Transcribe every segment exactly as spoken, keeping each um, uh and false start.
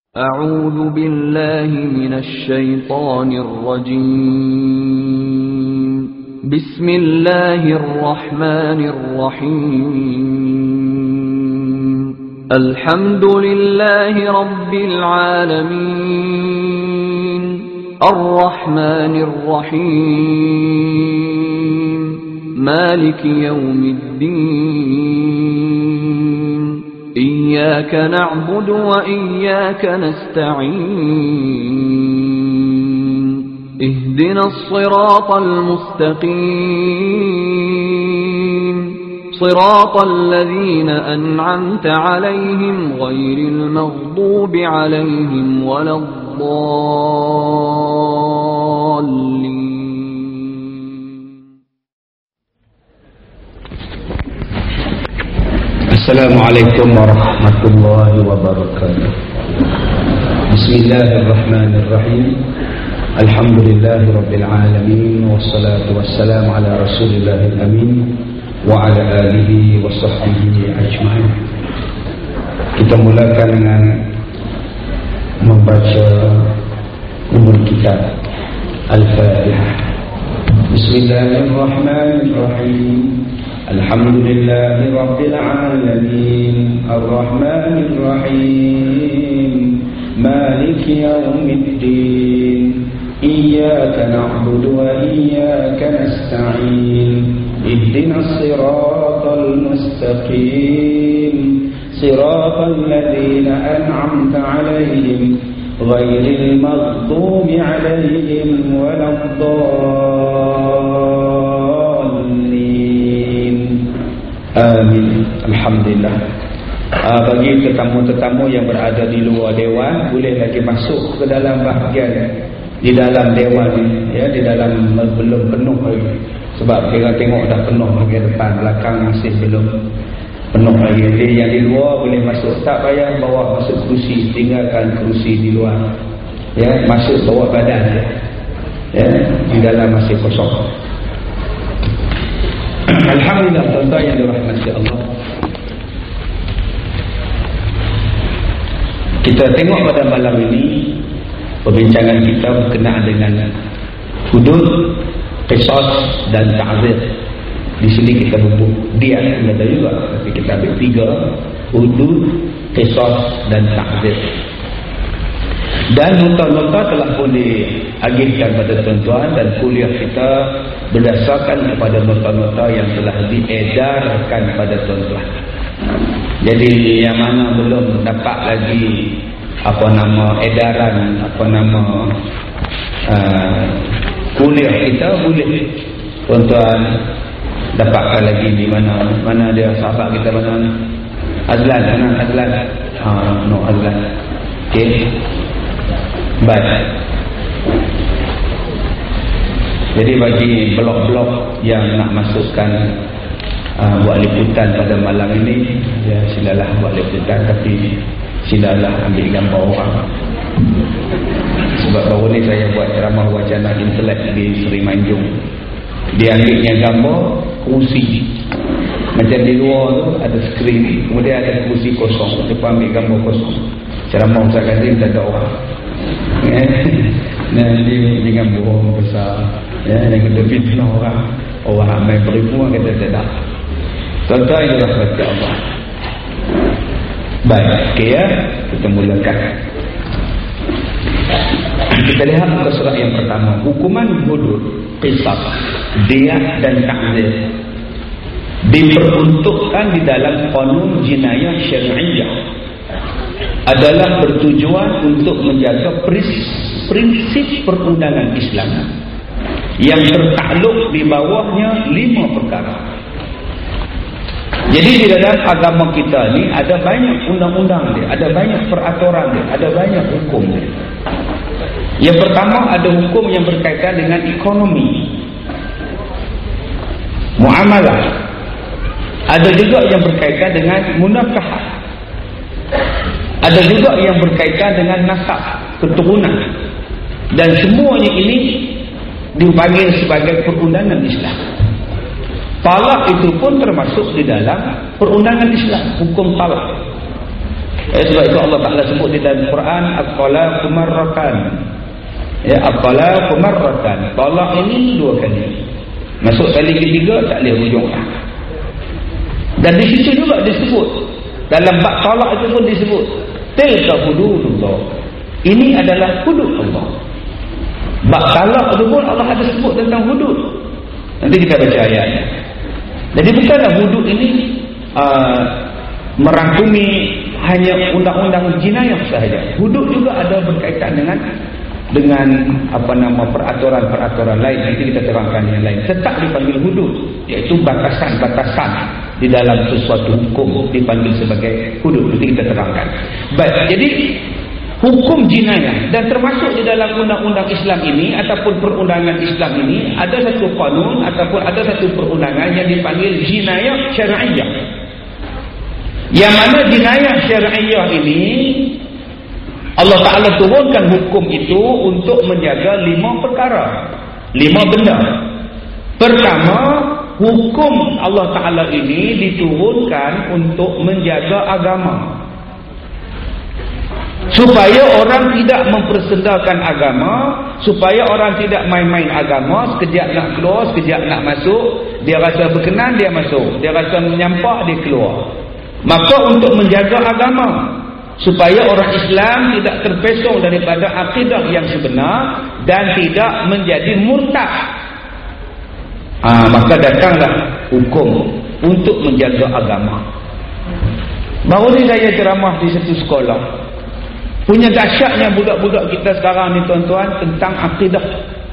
أعوذ بالله من الشيطان الرجيم بسم الله الرحمن الرحيم الحمد لله رب العالمين الرحمن الرحيم مالك يوم الدين إياك نعبد وإياك نستعين اهدنا الصراط المستقيم صراط الذين أنعمت عليهم غير المغضوب عليهم ولا الضالين. Assalamualaikum warahmatullahi wabarakatuh. Bismillahirrahmanirrahim. Alhamdulillahi rabbil alamin, wassalatu wassalamu ala rasulillahil amin wa ala alihi wa sahbihi ajma'in. Kita mulakan dengan membaca umul kitab Al-Fatihah. Bismillahirrahmanirrahim. Alhamdulillahi rabbil alamin, ar-rahmanir rahim, maliki yaumiddin, iyyaka na'budu wa iyyaka nasta'in, ihdinas siratal mustaqim, siratal ladzina an'amta 'alaihim ghairil maghdubi 'alaihim waladdallin. Amin. Alhamdulillah. Uh, bagi tetamu-tetamu yang berada di luar dewan, boleh lagi masuk ke dalam bahagian di dalam dewan ini, ya, di dalam belum penuh lagi. Sebab kita tengok dah penuh lagi, depan belakang masih belum penuh lagi. Jadi yang di luar boleh masuk, tak payah bawa masuk kerusi, tinggalkan kerusi di luar. Ya, masuk bawa badan ya. Ya, di dalam masih kosong. Alhamdulillah, tuan-tuan yang dirahmati Allah. Kita tengok pada malam ini perbincangan kita berkenaan dengan hudud, qisas dan ta'zir. Di sini kita bubuh dia ada juga, tapi kita ambil tiga: hudud, qisas dan ta'zir. Dan nota-nota telah pun diagihkan pada tuan-tuan, dan kuliah kita berdasarkan kepada nota-nota yang telah diedarkan pada tuan-tuan. Jadi yang mana belum dapat lagi apa nama edaran, apa nama uh, kuliah kita, boleh tuan-tuan dapatkan lagi di mana mana dia sahabat kita, mana Azlan, mana Azlan, ha, no Azlan. Okey. Baik. Jadi bagi blog-blog yang nak masukkan uh, buat liputan pada malam ini, ya silalah buat liputan, tapi silalah ambil gambar orang. Sebab baru ni saya buat ceramah wacana intelek di Seri Manjung. Dia ambilnya gambar kerusi. Macam di luar tu ada skrin, kemudian ada kerusi kosong. Lepas ambil gambar kosong. Ceramah Ustaz Kazim tak ada orang. Nanti dengan bohong besar, ya, yang kata fitnah orang, orang ramai beribu kata tidak. Tuan-tuan yang dirahmati Allah. Baik, okay, ya, kita mulakan. Kita lihat muka surat yang pertama. Hukuman hudud, qisas, diyat dan ta'zir diperuntukkan di dalam qanun jinayah syariah adalah bertujuan untuk menjaga prinsip perundangan Islam yang tertakluk di bawahnya lima perkara. Jadi di dalam agama kita ni ada banyak undang-undang dia, ada banyak peraturan dia, ada banyak hukum dia. Yang pertama, ada hukum yang berkaitan dengan ekonomi, muamalah. Ada juga yang berkaitan dengan munakahat. Ada juga yang berkaitan dengan nasab, keturunan. Dan semuanya ini dipanggil sebagai perundangan Islam. Talak itu pun termasuk di dalam perundangan Islam, hukum talak. Eh, sebab itu Allah Ta'ala sebut di dalam Quran, at-talaqu marratan. Ya, at-talaqu marratan. Talak ini dua kali. Masuk kali ketiga tak boleh hujung lah. Dan di situ juga disebut, dalam bab talak itu pun disebut, tilka hududullah. Ini adalah hudud Allah. Bab talak itu pun Allah ada sebut tentang hudud. Nanti kita baca ayatnya. Jadi bukanlah hudud ini uh, merangkumi hanya undang-undang jinayah sahaja. Hudud juga ada berkaitan dengan dengan apa nama peraturan-peraturan lain. Nanti kita terangkan yang lain. Tetap dipanggil hudud, iaitu batasan-batasan di dalam sesuatu hukum dipanggil sebagai hudud. Nanti kita terangkan. Baik, jadi hukum jinayah dan termasuk di dalam undang-undang Islam ini ataupun perundangan Islam ini ada satu kanun ataupun ada satu perundangan yang dipanggil jinayah syar'iyah. Yang mana jinayah syar'iyah ini Allah Ta'ala turunkan hukum itu untuk menjaga lima perkara, lima benda. Pertama, hukum Allah Ta'ala ini diturunkan untuk menjaga agama, supaya orang tidak mempersendakan agama, supaya orang tidak main-main agama, sekejap nak keluar, sekejap nak masuk, dia rasa berkenan dia masuk, dia rasa menyampak dia keluar. Maka untuk menjaga agama, supaya orang Islam tidak terpesong daripada akidah yang sebenar dan tidak menjadi murtad, ha, maka datanglah hukum untuk menjaga agama. Baru ni saya ceramah di satu sekolah. Punya dahsyatnya budak-budak kita sekarang ni tuan-tuan tentang akidah.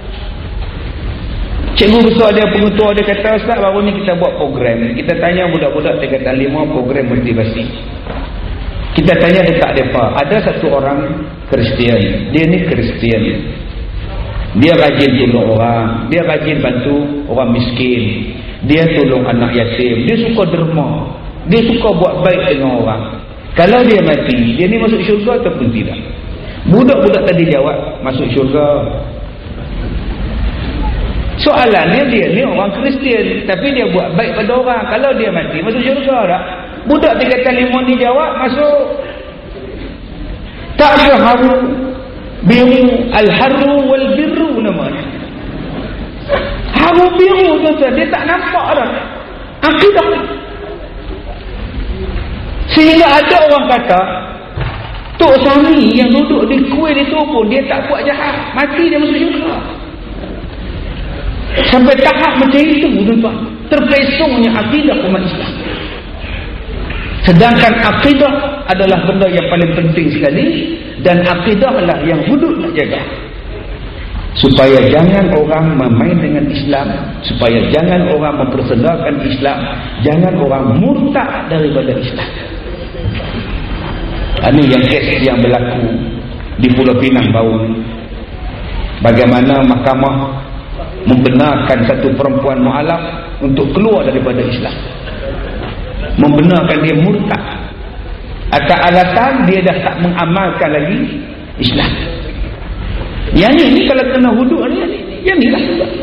Cikgu besar dia, pengetua dia kata, Ustaz, baru ni kita buat program. Kita tanya budak-budak, dia kata lima program motivasi. Kita tanya dekat mereka, ada satu orang Kristian, dia ni Kristian, dia rajin tolong orang, dia rajin bantu orang miskin, dia tolong anak yatim, dia suka derma, dia suka buat baik dengan orang. Kalau dia mati, dia ni masuk syurga ataupun tidak? Budak-budak tadi jawab, masuk syurga. Soalannya, dia ni orang Kristian, tapi dia buat baik pada orang. Kalau dia mati, masuk syurga tak? Budak tiga kali limau ni jawab, masuk. Tak ada haru biru, al-haru wal birru namanya. Haru biru tu, dia tak nampak dah akidah. Sehingga ada orang kata, Tok Sami yang duduk di kuil itu pun dia tak buat jahat, mati dia masuk syurga. Sampai tahap macam itu, tuan-tuan, terpesongnya akidah umat Islam. Sedangkan akidah adalah benda yang paling penting sekali, dan akidahlah yang hudud nak jaga. Supaya jangan orang memain dengan Islam, supaya jangan orang mempersendakan Islam, jangan orang murtad daripada Islam. Ini yang kes yang berlaku di Pulau Pinang baru ni. Bagaimana mahkamah membenarkan satu perempuan mu'alaf untuk keluar daripada Islam, membenarkan dia murtad atas alasan dia dah tak mengamalkan lagi Islam. Yang ni, ni kalau kena hudud ni, yang ni lah.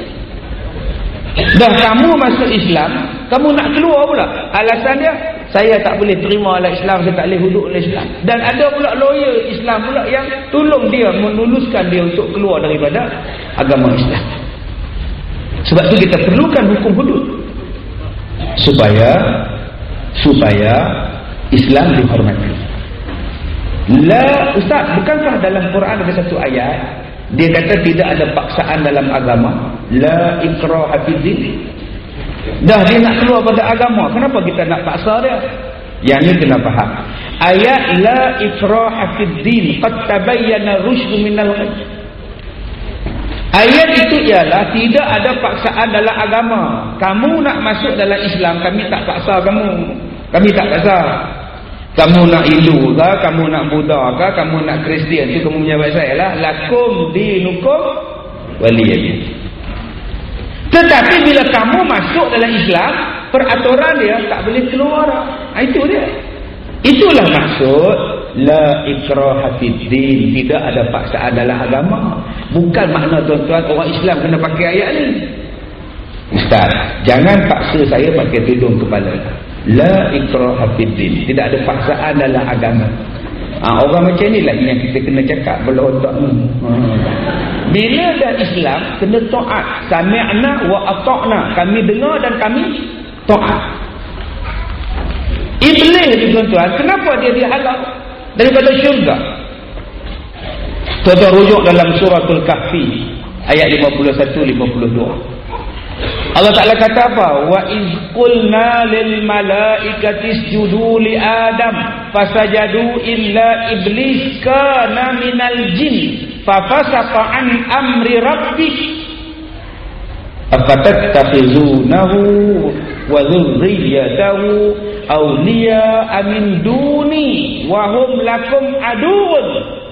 Dah kamu masuk Islam, kamu nak keluar pula, alasan dia, saya tak boleh terima lah Islam, saya tak boleh hudud oleh Islam. Dan ada pula lawyer Islam pula yang tolong dia, menuluskan dia untuk keluar daripada agama Islam. Sebab tu kita perlukan hukum hudud, supaya supaya Islam dihormati. La, Ustaz, bukankah dalam Quran ada satu ayat dia kata tidak ada paksaan dalam agama, la ikraha fiddin. Dah dia nak keluar pada agama, kenapa kita nak paksa dia? Yang ni kena faham. Ayat la ikraha fiddin qad tabayyana rusydu minal ghayy. Ayat itu ialah tidak ada paksaan dalam agama. Kamu nak masuk dalam Islam, kami tak paksa kamu. Kami tak paksa. Kamu nak Hindu ke, kamu nak Buddha ke, kamu nak Kristian, itu kamu punya bahasa ialah lakum dinukum waliyadin. Tetapi bila kamu masuk dalam Islam, peraturan dia tak boleh keluar. Ha, itu dia. Itulah maksud la ikraha fiddin, tidak ada paksaan dalam agama. Bukan makna tuan-tuan orang Islam kena pakai ayat ni. Ustaz, jangan paksa saya pakai tudung kepala. La ikraha fiddin, tidak ada paksaan dalam agama. Ha, orang macam ni lah yang kita kena cakap belotak ni. Ha. Bila dah Islam, kena taat. Sami'na wa ata'na. Kami dengar dan kami taat. Iblis ni tuan-tuan, kenapa dia dihalau daripada syurga? Tuan-tuan rujuk dalam suratul Kahfi ayat lima puluh satu lima puluh dua. Allah Ta'ala kata apa? Wa iz qulna lil malaikati isjudu li Adam fasajadu illa iblis kana minal jin fafasaqa an amri rabbih afatattakhizunahu wa dhurriyyatahu awliya'a min duni wa hum lakum aduwwun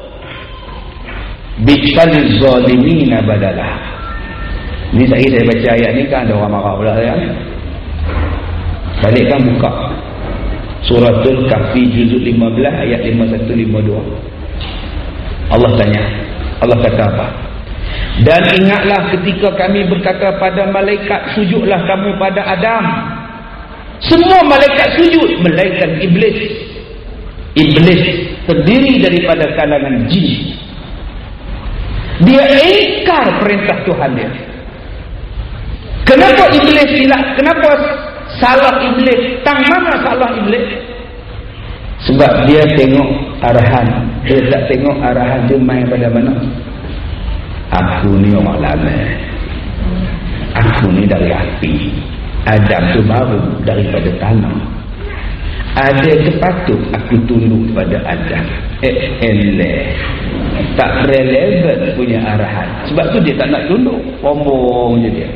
bi'sal zalimina badalah. Ni saya saya baca ayat ni kan ada orang marah pula saya. Balikkan buka Suratul Kahfi juzuk lima belas ayat lima puluh satu lima puluh dua. Allah tanya, Allah kata apa? Dan ingatlah ketika kami berkata pada malaikat, sujudlah kamu pada Adam. Semua malaikat sujud melainkan iblis. Iblis terdiri daripada kalangan jin. Dia ingkar perintah Tuhan dia. Kenapa iblis silap? Kenapa salah iblis? Tang mana salah iblis? Sebab dia tengok arahan. Dia tak tengok arahan tu main pada mana. Aku ni orang lama. Aku ni dari api. Adam tu baru daripada tanah. Ada kepatut aku tunduk pada Adam. Eh, eleh. Tak relevan punya arahan. Sebab tu dia tak nak tunduk. Rombong je dia.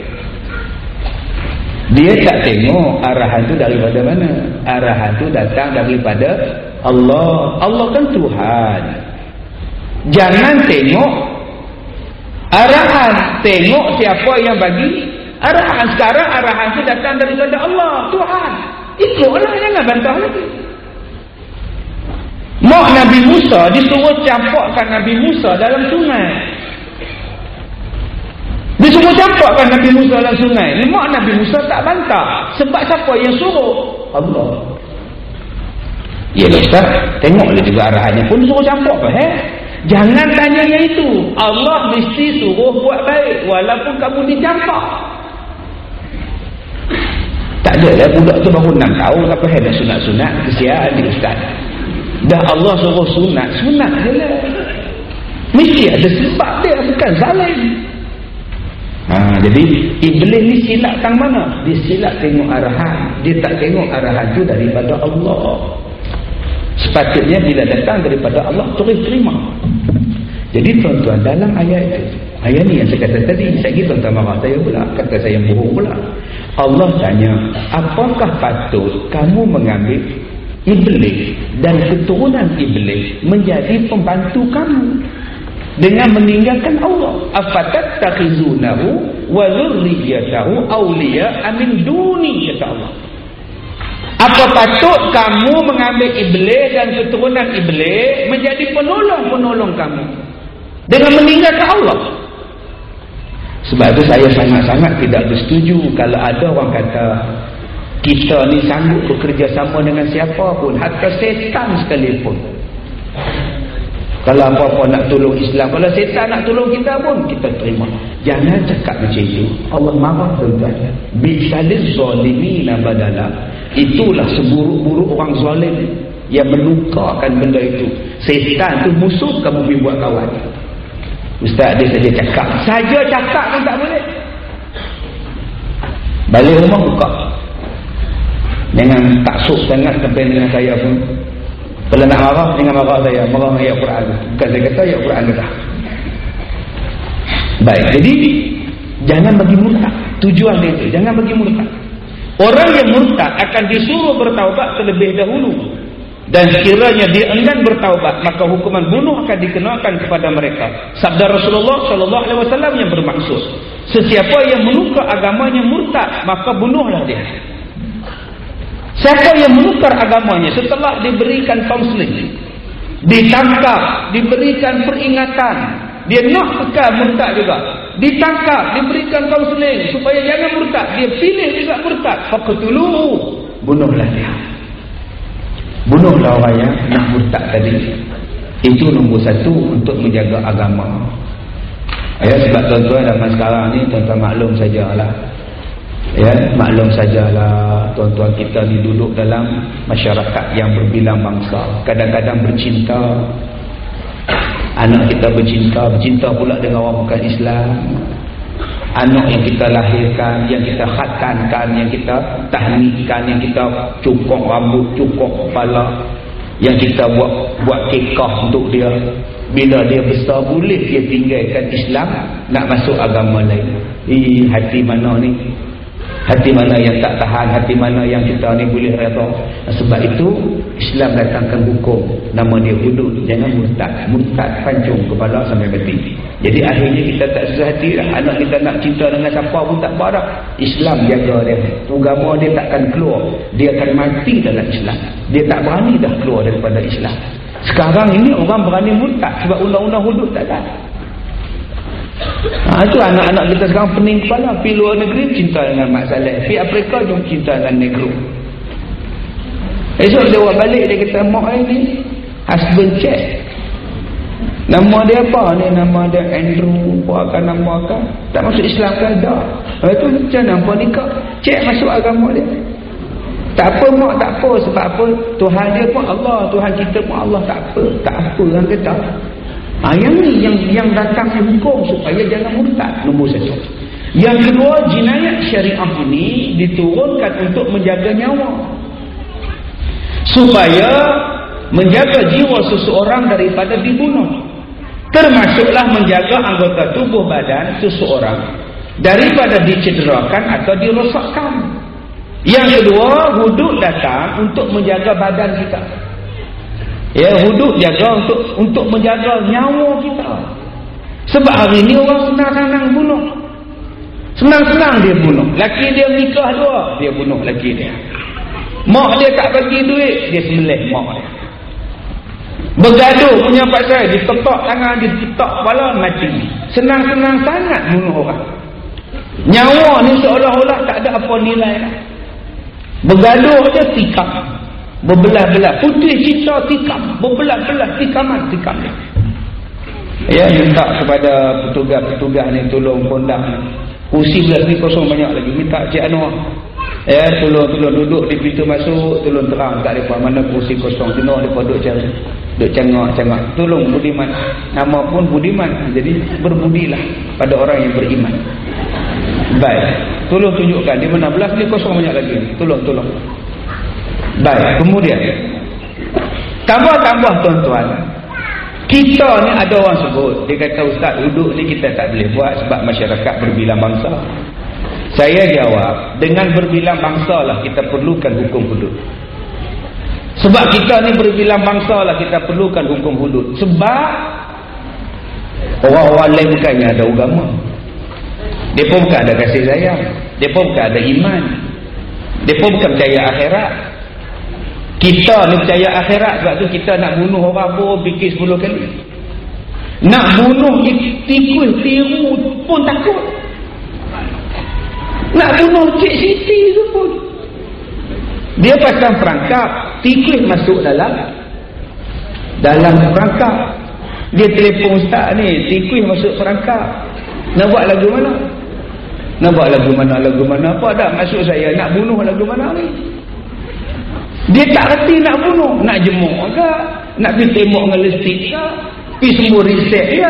Dia tak tengok arahan tu daripada mana. Arahan tu datang daripada Allah. Allah kan Tuhan. Jangan tengok arahan. Tengok siapa yang bagi arahan. Sekarang arahan tu datang daripada Allah, Tuhan. Ikutlah, jangan bantah lagi. Mak Nabi Musa disuruh campakkan Nabi Musa dalam sungai. Dia semua campakkan Nabi Musa dalam sungai. Mak Nabi Musa tak bantah. Sebab siapa yang suruh? Allah. Ya Ustaz, tengoklah juga arahannya pun suruh campak apa, eh? Jangan tanya yang itu. Allah mesti suruh buat baik walaupun kamu dicampak. Tak ada lah budak tu baru enam tahun apa hendak sunat-sunat, kesian dia Ustaz. Dah Allah suruh sunat, sunat je lah. Mesti ada sebab dia, bukan zalim. Ha, jadi iblis ni silap tang mana? Dia silap tengok arahan. Dia tak tengok arahan tu daripada Allah. Sepatutnya bila datang daripada Allah terus terima. Jadi tuan-tuan, dalam ayat itu, ayat ni yang saya kata tadi, saya kira tuan-tuan marah saya pula, kata saya bohong pula. Allah tanya, apakah patut kamu mengambil iblis dan keturunan iblis menjadi pembantu kamu dengan meninggalkan Allah? Afatattakhizunahu wa dzurriyyatahu awliya'a min duni, kata Allah. Apa patut kamu mengambil iblis dan keturunan iblis menjadi penolong-penolong kamu dengan meninggalkan Allah? Sebab itu saya sangat-sangat tidak bersetuju kalau ada orang kata kita ni sanggup bekerjasama dengan siapa pun, hatta setan sekalipun. Kalau apa-apa nak tolong Islam, kalau setan nak tolong kita pun, kita terima. Jangan cakap macam itu. Allah marah tuan-tuan. Bi'saliz zalimina badala. Itulah seburuk-buruk orang zalim yang menukarkan benda itu. Setan tu musuh, kamu pergi buat kawan. Ustaz dia saja cakap. Saja cakap pun tak boleh. Balik rumah buka. Jangan taksub sangat sampai dengan saya pun. Kalau nak marah, jangan marah saya. Marah ayat Quran. Bukan saya kata ayat Quran dah. Baik, jadi jangan bagi murtad. Tujuan dia itu, jangan bagi murtad. Orang yang murtad akan disuruh bertaubat terlebih dahulu. Dan sekiranya dia enggan bertaubat, maka hukuman bunuh akan dikenakan kepada mereka. Sabda Rasulullah sallallahu alaihi wasallam yang bermaksud, sesiapa yang menukar agamanya murtad, maka bunuhlah dia. Siapa yang menukar agamanya setelah diberikan kaunseling, ditangkap, diberikan peringatan, dia nak kekal murtad juga, ditangkap, diberikan kaunseling supaya jangan murtad, dia pilih juga murtad, faqtuluhu, bunuhlah dia. Bunuhlah orang yang nak murtad tadi. Itu nombor satu untuk menjaga agama. Ya, sebab tuan-tuan zaman sekarang ni, tuan-tuan maklum sajalah. Ya, maklum sajalah tuan-tuan kita ni duduk dalam masyarakat yang berbilang bangsa. Kadang-kadang bercinta. Anak kita bercinta, bercinta pula dengan orang bukan Islam. Anak yang kita lahirkan, yang kita khatankan, yang kita tahnikan, yang kita cukur rambut, cukur kepala, yang kita buat buat kekah untuk dia. Bila dia besar, boleh dia tinggalkan Islam, nak masuk agama lain. Ih, hati mana ni? Hati mana yang tak tahan, hati mana yang kita ni boleh redha. Sebab itu Islam datangkan hukum, nama dia hudud. Jangan murtad. Murtad pancung kepala sampai mati. Jadi akhirnya kita tak susah hati dah. Anak kita nak cinta dengan siapa pun tak apa dah. Islam jaga dia. Agama dia takkan keluar. Dia akan mati dalam Islam. Dia tak berani dah keluar daripada Islam. Sekarang ini orang berani murtad sebab undang-undang hudud tak ada. Ha, itu anak-anak kita sekarang pening kepala. Pergi luar negeri cinta dengan Mak Saleh, pergi Afrika jom cinta dengan Negro. Esok dia buat balik, dia kata mak ni husband check. Nama dia apa ni? Nama dia Andrew, apa akan nama akan tak masuk Islam kan dah. Lepas tu macam nampak nikah, cek masuk agama dia. Tak apa mak, tak apa. Sebab apa? Tuhan dia pun Allah, Tuhan kita pun Allah. Tak apa, tak apa orang kata. Ha, yang ni yang yang datang hukum supaya jangan murtad, nombor satu. Yang kedua, jinayat syariah ini diturunkan untuk menjaga nyawa, supaya menjaga jiwa seseorang daripada dibunuh. Termasuklah menjaga anggota tubuh badan seseorang daripada dicederakan atau dirosakkan. Yang kedua, hudud datang untuk menjaga badan kita. Ya, hudud jaga untuk untuk menjaga nyawa kita. Sebab hari ni orang senang-senang bunuh. Senang-senang dia bunuh. Laki dia nikah dua, dia bunuh laki dia. Mak dia tak bagi duit, dia sembelih mak dia. Bergaduh punya pasal, ditepak tangan, ditepak kepala, mati. Senang-senang sangat bunuh orang. Nyawa ni seolah-olah tak ada apa nilai lah. Bergaduh je tikam. Berbelah-belah, putih cinta tikam, berbelah-belah tikaman, tikam dia. Ya, minta kepada petugas-petugas ni tolong kondang kursi belah ni kosong banyak lagi, minta Cik Anwar, ya, tolong-tolong duduk di pintu masuk, tolong terang tak ada mana kursi kosong, tengok dia duduk cari, duduk cengak-cengak, tolong budiman, nama pun budiman, jadi berbudilah pada orang yang beriman. Baik, tolong tunjukkan di mana belah ni kosong banyak lagi, tolong-tolong. Baik, kemudian tambah-tambah tuan-tuan, kita ni ada orang sebut, dia kata ustaz, hudud ni kita tak boleh buat sebab masyarakat berbilang bangsa. Saya jawab, dengan berbilang bangsa lah kita perlukan hukum hudud. Sebab kita ni berbilang bangsa lah kita perlukan hukum hudud. Sebab orang-orang lain bukannya ada agama, dia pun bukan ada kasih sayang, dia pun bukan ada iman, dia pun bukan percaya akhirat. Kita ni percaya akhirat, sebab tu kita nak bunuh orang pun fikir sepuluh kali. Nak bunuh tikus tiru pun takut. Nak bunuh Cik Siti tu pun dia pasang perangkap, tikus masuk dalam dalam perangkap. Dia telefon ustaz ni, tikus masuk perangkap, nak buat lagu mana? Nak buat lagu mana? Lagu mana? Apa dah maksud saya nak bunuh lagu mana ni? Dia tak reti nak bunuh, nak jemuk ke, nak pergi tembok dengan listrik ke, pergi semua riset dia.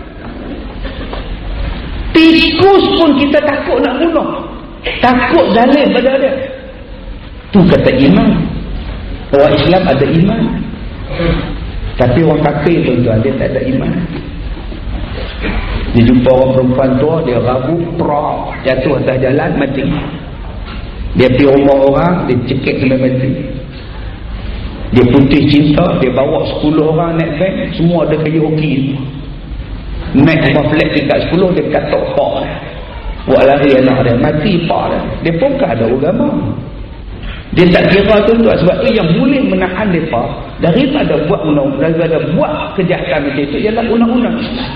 Tikus pun kita takut nak bunuh, takut zalim pada dia. Tu kata iman. Orang Islam ada iman, tapi orang kafir tuan-tuan, dia tak ada iman. Dia jumpa orang perempuan tua, dia ragu, prok, jatuh atas jalan, mati. Dia pergi rumah orang, dia cekik sampai mati. Dia putih cinta, dia bawa sepuluh orang naik van, semua ada kayu hoki. Naik rumah flat tingkat sepuluh, dia katok pak dia. Buat lari anak dia, mati pak dia. Dia pun kan ada agama. Dia tak kira tuan-tuan, sebab tu yang boleh menahan mereka daripada buat undang, daripada buat kejahatan macam itu ialah undang-undang Islam.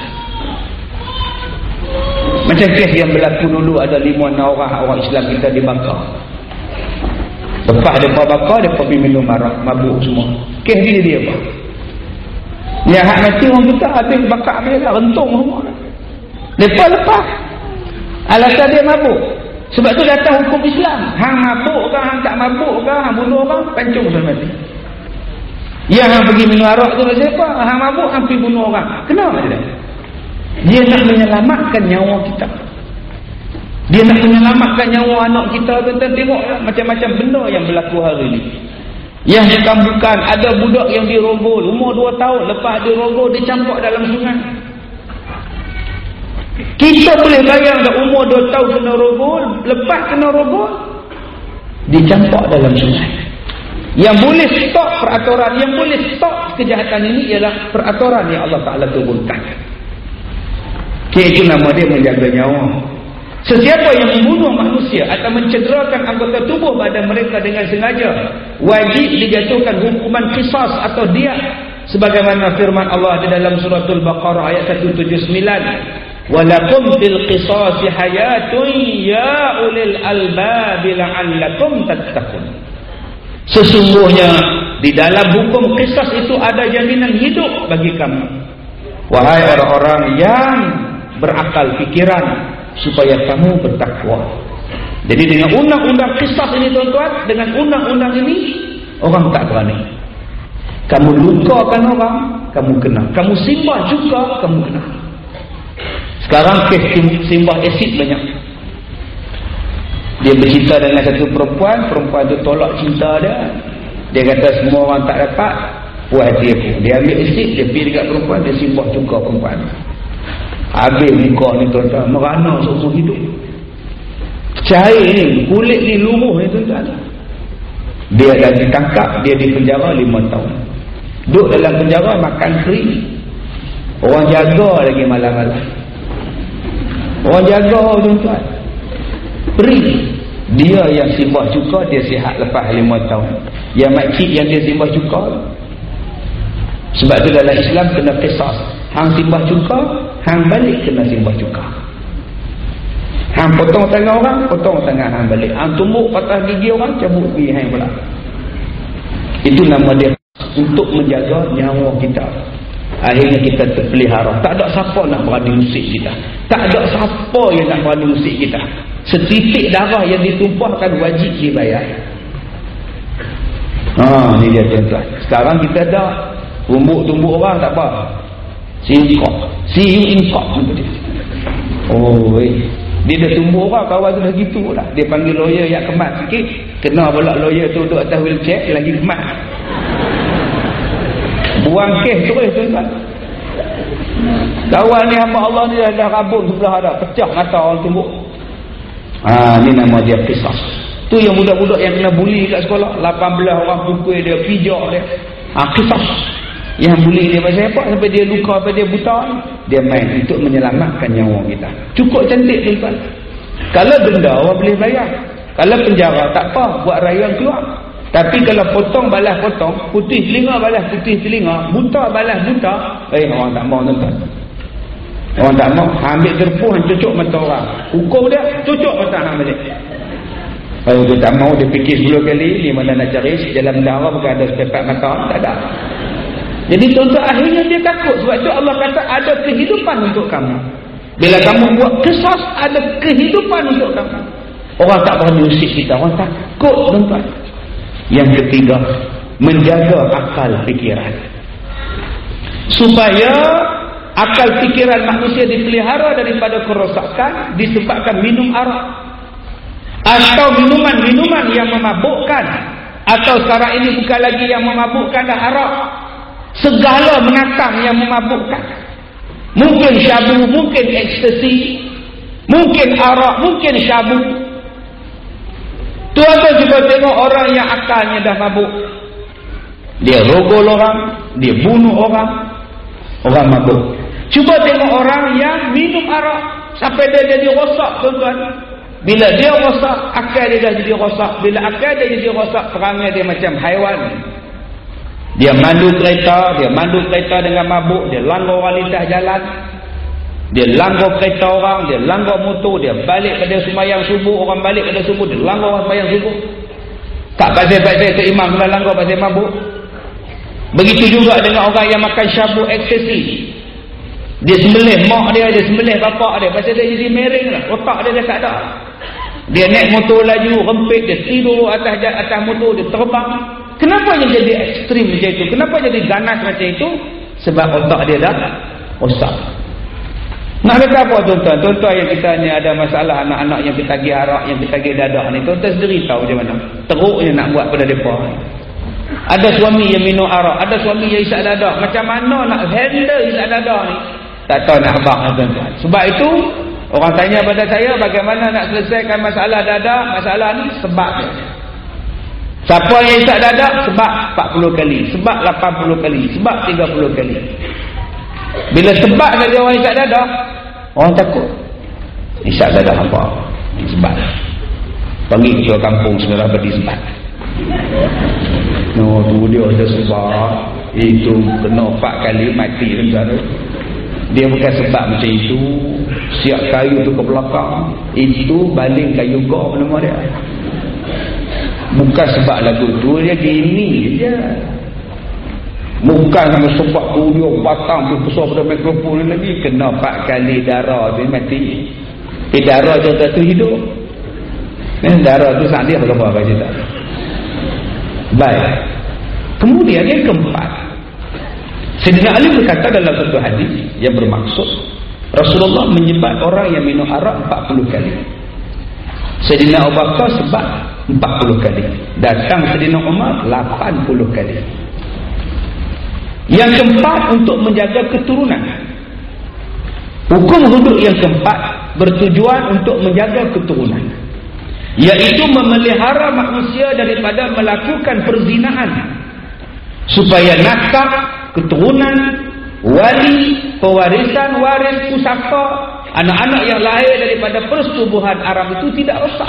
Macam kes yang berlaku dulu, ada lima enam orang orang Islam kita dibakar. Lepas mereka bakar, mereka pergi minum arak, mabuk semua. Kes dia dia apa? Ni hak mati orang kita habis bakar mereka rentung semua. Lepas lepas. Alasan dia mabuk. Sebab tu datang hukum Islam. Hang mabuk ke, hang tak mabuk ke, hang bunuh orang, pancung sampai mati. Yang hang pergi minum arak tu macam apa? Hang mabuk, hang pergi bunuh orang. Kenapa dia? Dia nak menyelamatkan nyawa kita. Dia nak menyelamatkan nyawa anak kita. Tuan-tuan tengok macam-macam benda yang berlaku hari ni. Yang bukan-bukan, ada budak yang dirogol umur dua tahun, lepas dirogol dicampak dalam sungai. Kita boleh bayang dah umur dua tahun kena rogol, lepas kena rogol dicampak dalam sungai. Yang boleh stop peraturan, yang boleh stop kejahatan ini ialah peraturan yang Allah Ta'ala turunkan. Okay, itu nama dia menjaga nyawa. Sesiapa yang membunuh manusia atau mencederakan anggota tubuh badan mereka dengan sengaja, wajib dijatuhkan hukuman qisas atau diat, sebagaimana firman Allah di dalam suratul Baqarah ayat seratus tujuh puluh sembilan, walakum fil qisasi hayatun ya ulil albab la'allakum tattaqun. Sesungguhnya di dalam hukum qisas itu ada jaminan hidup bagi kamu, wahai orang-orang yang berakal fikiran, supaya kamu bertakwa. Jadi dengan undang-undang qisas ini tuan-tuan, dengan undang-undang ini orang tak berani. Kamu lukakan orang, kamu kena. Kamu simbah juga, kamu kena. Sekarang kes simbah asid banyak. Dia bercinta dengan satu perempuan, perempuan tu tolak cinta dia. Dia kata semua orang tak dapat, puas hati aku. Dia ambil asid, dia pergi dekat perempuan, dia simbah juga perempuan. Habis nikah ni tuan-tuan, merana seumur hidup. Cair ni, kulit ni luruh ni tuan-tuan. Dia dah ditangkap, dia di penjara lima tahun. Duduk dalam penjara makan kering. Orang jaga lagi malam-malam. Orang jaga tuan-tuan. Beri. Dia yang simbah cuka, dia sihat lepas lima tahun. Yang makcik yang dia simbah cuka. Sebab tu dalam Islam kena qisas. Hang simbah cuka, hang balik kena simbah cuka. Hang potong tangan orang, potong tangan hang balik. Hang tumbuk patah gigi orang, cabut gigi hang pula. Itu nama dia untuk menjaga nyawa kita. Akhirnya kita terpelihara. Tak ada siapa nak berani usik kita. Tak ada siapa yang nak berani usik kita. Setitik darah yang ditumpahkan wajib dibayar. Ha, ni dia tuan-tuan. Sekarang kita ada tumbuk-tumbuk orang tak apa. Singkok. See you in court. Oh, eh. Dia dah tumbuh orang, kawan tu dah gitu lah. Dia panggil lawyer yang kemat sikit. Kena pula lawyer tu duduk atas wheelchair, lagi kemat. Buang kes terus tuan-tuan. Kawan ni hamba Allah ni dah, dah rabun sebelah ada. Pecah mata orang tumbuk. Ha, ni nama dia qisas. Tu yang budak-budak yang kena bully kat sekolah. lapan belas orang pukul dia, pijak dia. Ha, qisas. Yang bully dia pasal apa? Sampai dia luka, sampai dia buta. Dia main untuk menyelamatkan nyawa kita. Cukup cantik tuan-tuan. Kalau denda orang boleh bayar. Kalau penjara tak apa, buat rayuan keluar. Tapi kalau potong balas potong, putih telinga balas putih telinga, buta balas buta, eh orang tak mau tuan-tuan. Orang tak mau, ambil gerpuh cucuk mata orang. Hukum dia cucuk mata hang balik. Kalau dia tak mau, dia fikir sepuluh kali, ni mana nak cari dalam darah bukan ada sepepak mata, tak ada. Jadi tuan-tuan akhirnya dia takut. Sebab itu Allah kata ada kehidupan untuk kamu. Bila kamu buat qisas, ada kehidupan untuk kamu. Orang tak berani usik kita, orang takut tuan-tuan. Yang ketiga, menjaga akal fikiran. Supaya akal fikiran manusia dipelihara daripada kerosakan disebabkan minum arak. Atau minuman-minuman yang memabukkan. Atau sekarang ini bukan lagi yang memabukkan dah arak. Segala menatang yang memabukkan. Mungkin syabu, mungkin ekstasi, mungkin arak, mungkin syabu. Tuan-tuan cuba tengok orang yang akalnya dah mabuk. Dia rogol orang, dia bunuh orang, orang mabuk. Cuba tengok orang yang minum arak sampai dia jadi rosak tuan-tuan. Bila dia rosak, akal dia dah jadi rosak. Bila akal dia jadi rosak, perangai dia macam haiwan. Dia mandu kereta, dia mandu kereta dengan mabuk, dia langgar orang lintas jalan, dia langgar kereta orang, dia langgar motor, dia balik pada sembahyang subuh, orang balik pada subuh, dia langgar orang sembahyang subuh. Tak pasal-pasal tu imam kena langgar pasal mabuk. Begitu juga dengan orang yang makan syabu ekstasi. Dia sembelih mak dia, dia sembelih bapak dia. Pasal dia jadi miring lah. Otak dia dah tak ada. Dia naik motor laju, rempit, dia tidur atas atas motor, dia terbang. Kenapa dia jadi ekstrim macam itu? Kenapa jadi ganas macam itu? Sebab otak dia dah rosak. Nak kata apa tuan-tuan? Tuan-tuan yang kita ni ada masalah anak-anak yang ketagih arak, yang ketagih dadah ni. Tuan-tuan sendiri tahu macam mana. Teruknya nak buat pada mereka. Ada suami yang minum arak, ada suami yang isap dadah. Macam mana nak handle isap dadah ni? Tak tahu nak abang tuan-tuan. Sebab itu, orang tanya pada saya bagaimana nak selesaikan masalah dadah, masalah ni sebab dia. Siapa yang isap dadah? Sebab empat puluh kali. Sebab lapan puluh kali. Sebab tiga puluh kali. Bila sebab saja orang isap dadah, orang takut. Isap dadah apa? Sebab. Panggil ketua kampung segera berdiri sebab. No, tu dia ada sebab. Itu kena empat kali mati rencana. Dia bukan sebab macam itu. Siap kayu tu ke belakang. Itu baling kayu gok nama dia. Bukan sebab lagu tu, dia gini je. Bukan sama sebab tu dia batang tu besar pada mikrofon ni lagi. Kena empat kali darah tu mati. Eh darah je tu hidup. Eh darah tu saat dia berapa baca tak? Baik. Kemudian yang keempat, Sayyidina Ali berkata dalam satu hadis yang bermaksud Rasulullah menyebat orang yang minum arak empat puluh kali. Sayyidina Abu Bakar sebat empat puluh kali. Datang Sayyidina Umar lapan puluh kali. Yang keempat, untuk menjaga keturunan. Hukum hudud yang keempat bertujuan untuk menjaga keturunan, iaitu memelihara manusia daripada melakukan perzinahan, supaya nasab, keturunan, wali, pewarisan, waris, pusaka, anak-anak yang lahir daripada persetubuhan Arab itu tidak rosak.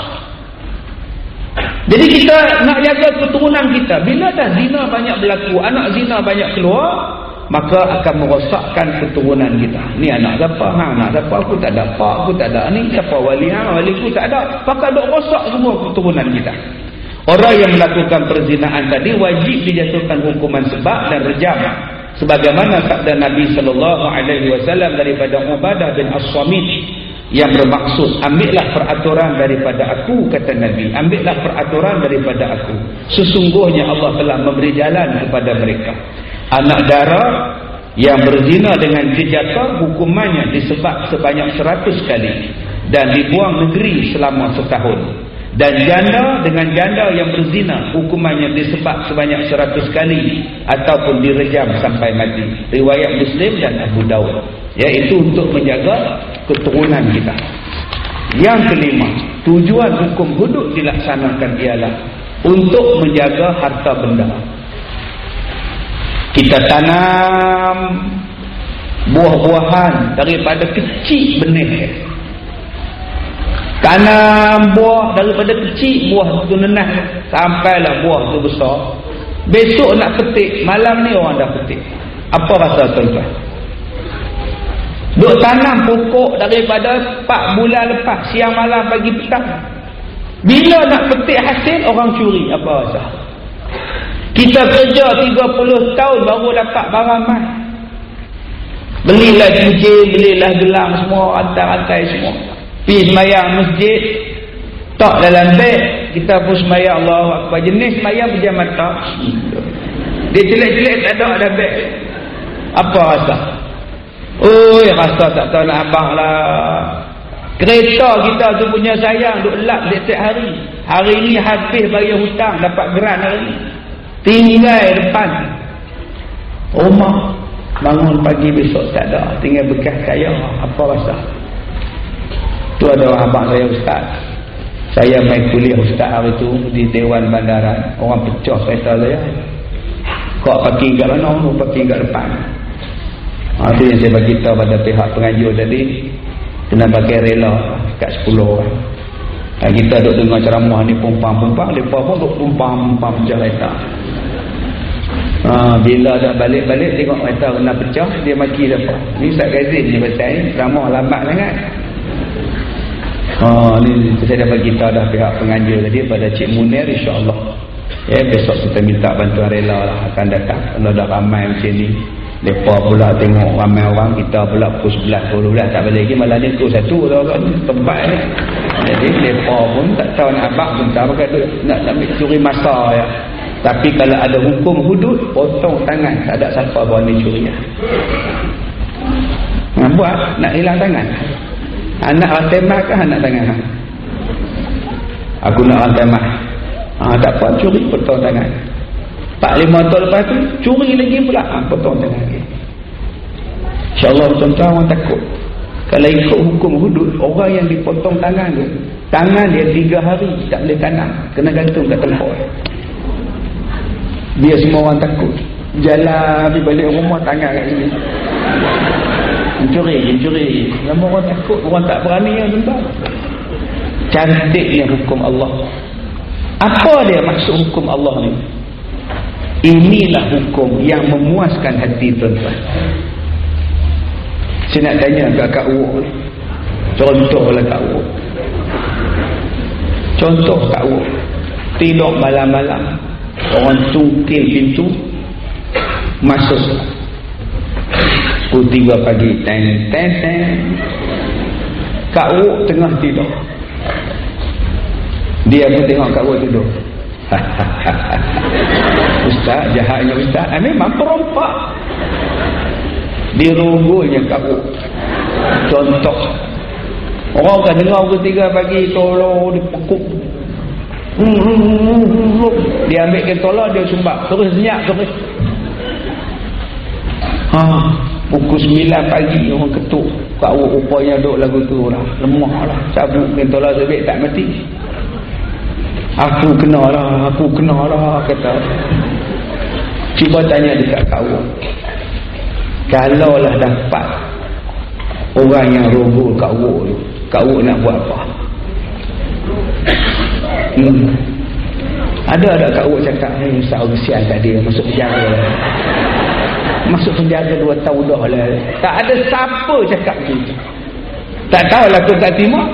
Jadi kita nak jaga keturunan kita. Bila dah zina banyak berlaku, anak zina banyak keluar, maka akan merosakkan keturunan kita. Ni anak siapa? Ha, anak siapa? Aku tak ada pak, aku tak ada ni. Siapa wali? Ha, wali aku tak ada. Maka dok rosak semua keturunan kita. Orang yang melakukan perzinahan tadi wajib dijatuhkan hukuman sebab dan rejam. Sebagaimana sabda Nabi sallallahu alaihi wasallam daripada Ubadah bin As-Samit yang bermaksud, ambillah peraturan daripada aku, kata Nabi, ambillah peraturan daripada aku, sesungguhnya Allah telah memberi jalan kepada mereka. Anak dara yang berzina dengan jejaka, hukumannya disebat sebanyak seratus kali dan dibuang negeri selama setahun. Dan janda dengan janda yang berzina, hukumannya disebat sebanyak seratus kali ataupun direjam sampai mati. Riwayat Muslim dan Abu Daud. Iaitu untuk menjaga keturunan kita. Yang kelima, tujuan hukum hudud dilaksanakan ialah untuk menjaga harta benda. Kita tanam buah-buahan daripada kecil benih. Tanam buah daripada kecil, buah tu nenah sampailah buah tu besar. Besok nak petik, malam ni orang dah petik. Apa rasa tuan-tuan? Duk tanam pokok daripada empat bulan lepas, siang malam pagi petang. Bila nak petik hasil, orang curi. Apa rasa? Kita kerja tiga puluh tahun baru dapat barang emas. Belilah cincin, belilah gelang semua, rantai-rantai semua. Pergi semayang masjid, tak dalam beg, kita pun semayang Allahu Akbar. Jenis semayang pejam mata. Dia celek-celek tak ada ada beg. Apa rasa? Oi, rasa tak tahu nak abang lah. Kereta kita tu punya sayang, duk lap setiap hari. Hari ni habis bayar hutang, dapat geran hari ni. Tinggal depan rumah, bangun pagi besok tak ada, tinggal bekas kaya. Apa rasa? Tu ada orang abang saya ustaz. Saya main kuliah ustaz hari tu di Dewan Bandaran. Orang pecah kereta saya. Kau parking kat mana? Kau parking kat depan. Ha, tu yang saya bagi tahu pada pihak pengajian tadi, kena pakai rela kat sepuluh orang. Ha, kita duk dengar ceramah ni pumpang-pumpang, lepas pun duk pumpang-pumpang pecah kereta. Ha, bila dah balik-balik tengok kereta kena pecah, dia maki lepas. Ni Ustaz Gazin ni pasal ni, ceramah lambat sangat. Ha, ni saya dah bagi tahu dah pihak pengajian tadi pada Cik Munir, insya-Allah Ya, besok kita minta bantuan rela lah akan datang. Kalau dah ramai macam ni, mereka pula tengok ramai orang, kita pula pukul sebelas, pukul dua belas tak balik lagi, malah ni pukul satu tempat ni. Jadi mereka pun tak tahu nak abang bentar pakai duit, nak ambil curi masa ya. Tapi kalau ada hukum hudud, potong tangan, tak ada siapa berani curi ya. Nak buat, nak hilang tangan. Anak rantai mat ke anak tangan? Aku nak rantai mat. Ha, tak apa, curi, potong tangan. Empat lima tahun lepas tu, curi lagi pula, ha, potong tangan lagi. InsyaAllah tuan-tuan orang takut. Kalau ikut hukum hudud, orang yang dipotong tangan tu, tangan dia tiga hari tak boleh tanam, kena gantung kat tempat. Biar semua orang takut. Jalan pergi balik rumah, tangan kat sini. Mencuri, mencuri. Lama orang takut, orang tak berani yang tuan-tuan. Cantiknya hukum Allah. Apa dia maksud hukum Allah ni? Inilah hukum yang memuaskan hati tuan-tuan. Saya nak tanya kat Kak Wuk, contohlah Kak Wuk. Contoh Kak Wuk, tidur malam-malam, orang tungkil pintu, masuk pukul tiga pagi, teng teng teng. Kak Wuk tengah tidur, dia pun tengok Kak Wuk tidur. Ustaz, jahatnya Ustaz. Eh, memang perompak. Dirogolnya Kak Wuk. Contoh, orang kan dengar pukul tiga pagi, tolong dipekuk. Dia ambilkan tolong, dia sumbang. Terus senyap terus. Ha, pukul sembilan pagi orang ketuk. Kak Wuk rupanya duduk lagu tu lah. Lemah lah. Cabut tolong sebik tak mati. Aku kenalah, aku kenalah, kata. Cuba tanya dekat Kak Wuk. Kalaulah dapat orang yang rogol Kak Wuk tu, Kak Wuk nak buat apa? Hmm. Ada ada Kak Wuk cakap, eh Ustaz kesian kat dia, masuk penjara lah. Masuk penjara dua tahun dah lah. Tak ada siapa cakap begitu. Tak tahulah tu Kak Timah.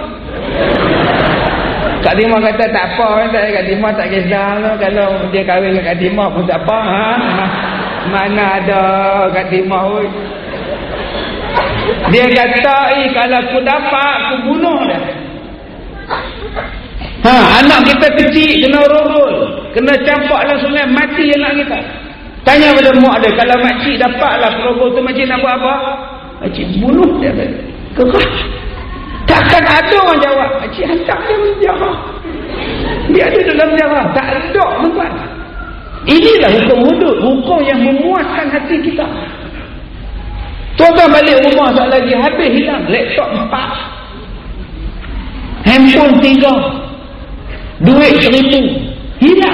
Kak Timah kata tak apa, Kak Timah tak kisah lah. Kalau dia kahwin dengan Kak Timah pun tak apa. Ha? Mana ada Kak Timah oi. Dia kata, eh kalau aku dapat, aku bunuh dah. Ha, anak kita kecil kena rogol, kena campak lah sungai, mati anak kita. Tanya pada mak dia, kalau makcik dapatlah rogol tu, makcik nak buat apa? Makcik bunuh dia. Kerah. Takkan ada orang jawab, makcik hantar dia penjara. Dia ada dalam penjara. Tak ada, tuan-tuan. Inilah hukum hudud, hukum yang memuaskan hati kita. Tuan-tuan balik rumah tak lagi, habis hilang laptop empat, handphone tiga, duit seribu, hilang.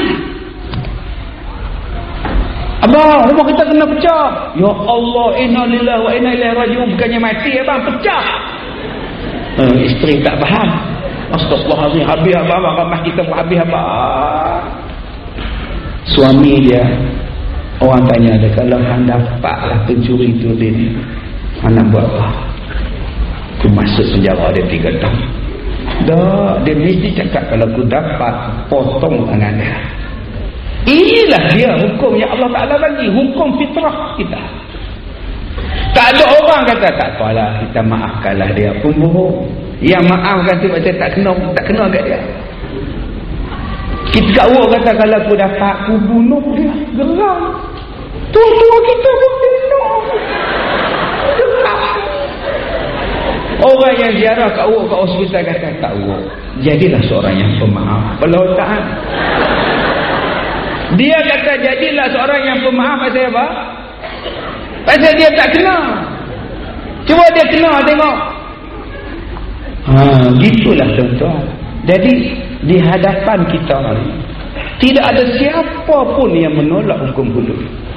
Abang, rumah kita kena pecah. Ya Allah, inna lillahi wa inna ilaihi raji'un. Bukannya mati abang, pecah. Uh, isteri tak faham. Astagfirullahaladzim, habis abang, ramah kita pun habis abang. Suami dia, orang tanya dia, kalau hang dapatlah pencuri tu dia ni, hang nak buat apa? Aku masuk penjara dia tiga tahun. Dah, dia mesti cakap, kalau aku dapat, potong tangan dia. Inilah dia hukum yang Allah Ta'ala bagi, hukum fitrah kita. Tak ada orang kata tak apalah, kita maafkanlah dia, pun bohong. Yang maafkan tu macam tak kena, tak kena kat dia. Kita Kak Wuk kata, kalau aku dapat, aku bunuh dia. Geram. Tua-tua kita pun bunuh. Geram. Orang yang ziarah Kak Wuk kat hospital kata, Kak Wuk, jadilah seorang yang pemaaf. Pelautaan. Dia kata, jadilah seorang yang pemaaf. Pasal apa? Pasal dia tak kena. Cuba dia kena, tengok. Ha, gitulah tuan-tuan. Jadi di hadapan kita ni tidak ada siapa pun yang menolak hukum hudud.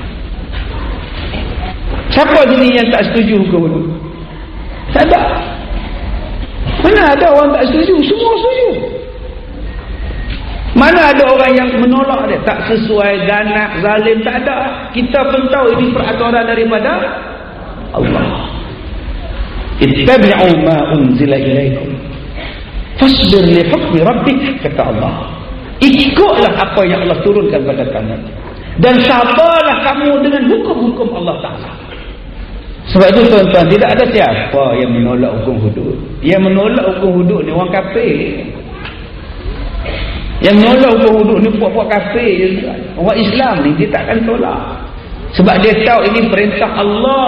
Siapa sini yang tak setuju hukum hudud? Tak ada. Mana ada orang tak setuju? Semua setuju. Mana ada orang yang menolak dia? Tak sesuai, ganak, zalim, tak ada. Kita pun tahu ini peraturan daripada Allah. Ittabi'u ma unzila ilaikum fasbir li hukmi rabbik, kata Allah. Ikutlah apa yang Allah turunkan kepada kamu. Dan sabarlah kamu dengan hukum-hukum Allah Ta'ala. Sebab itu tuan-tuan, tidak ada siapa yang menolak hukum hudud. Yang menolak hukum hudud ni orang kafir. Yang menolak hukum hudud ni puak-puak kafir. Orang Islam ni dia takkan tolak. Sebab dia tahu ini perintah Allah.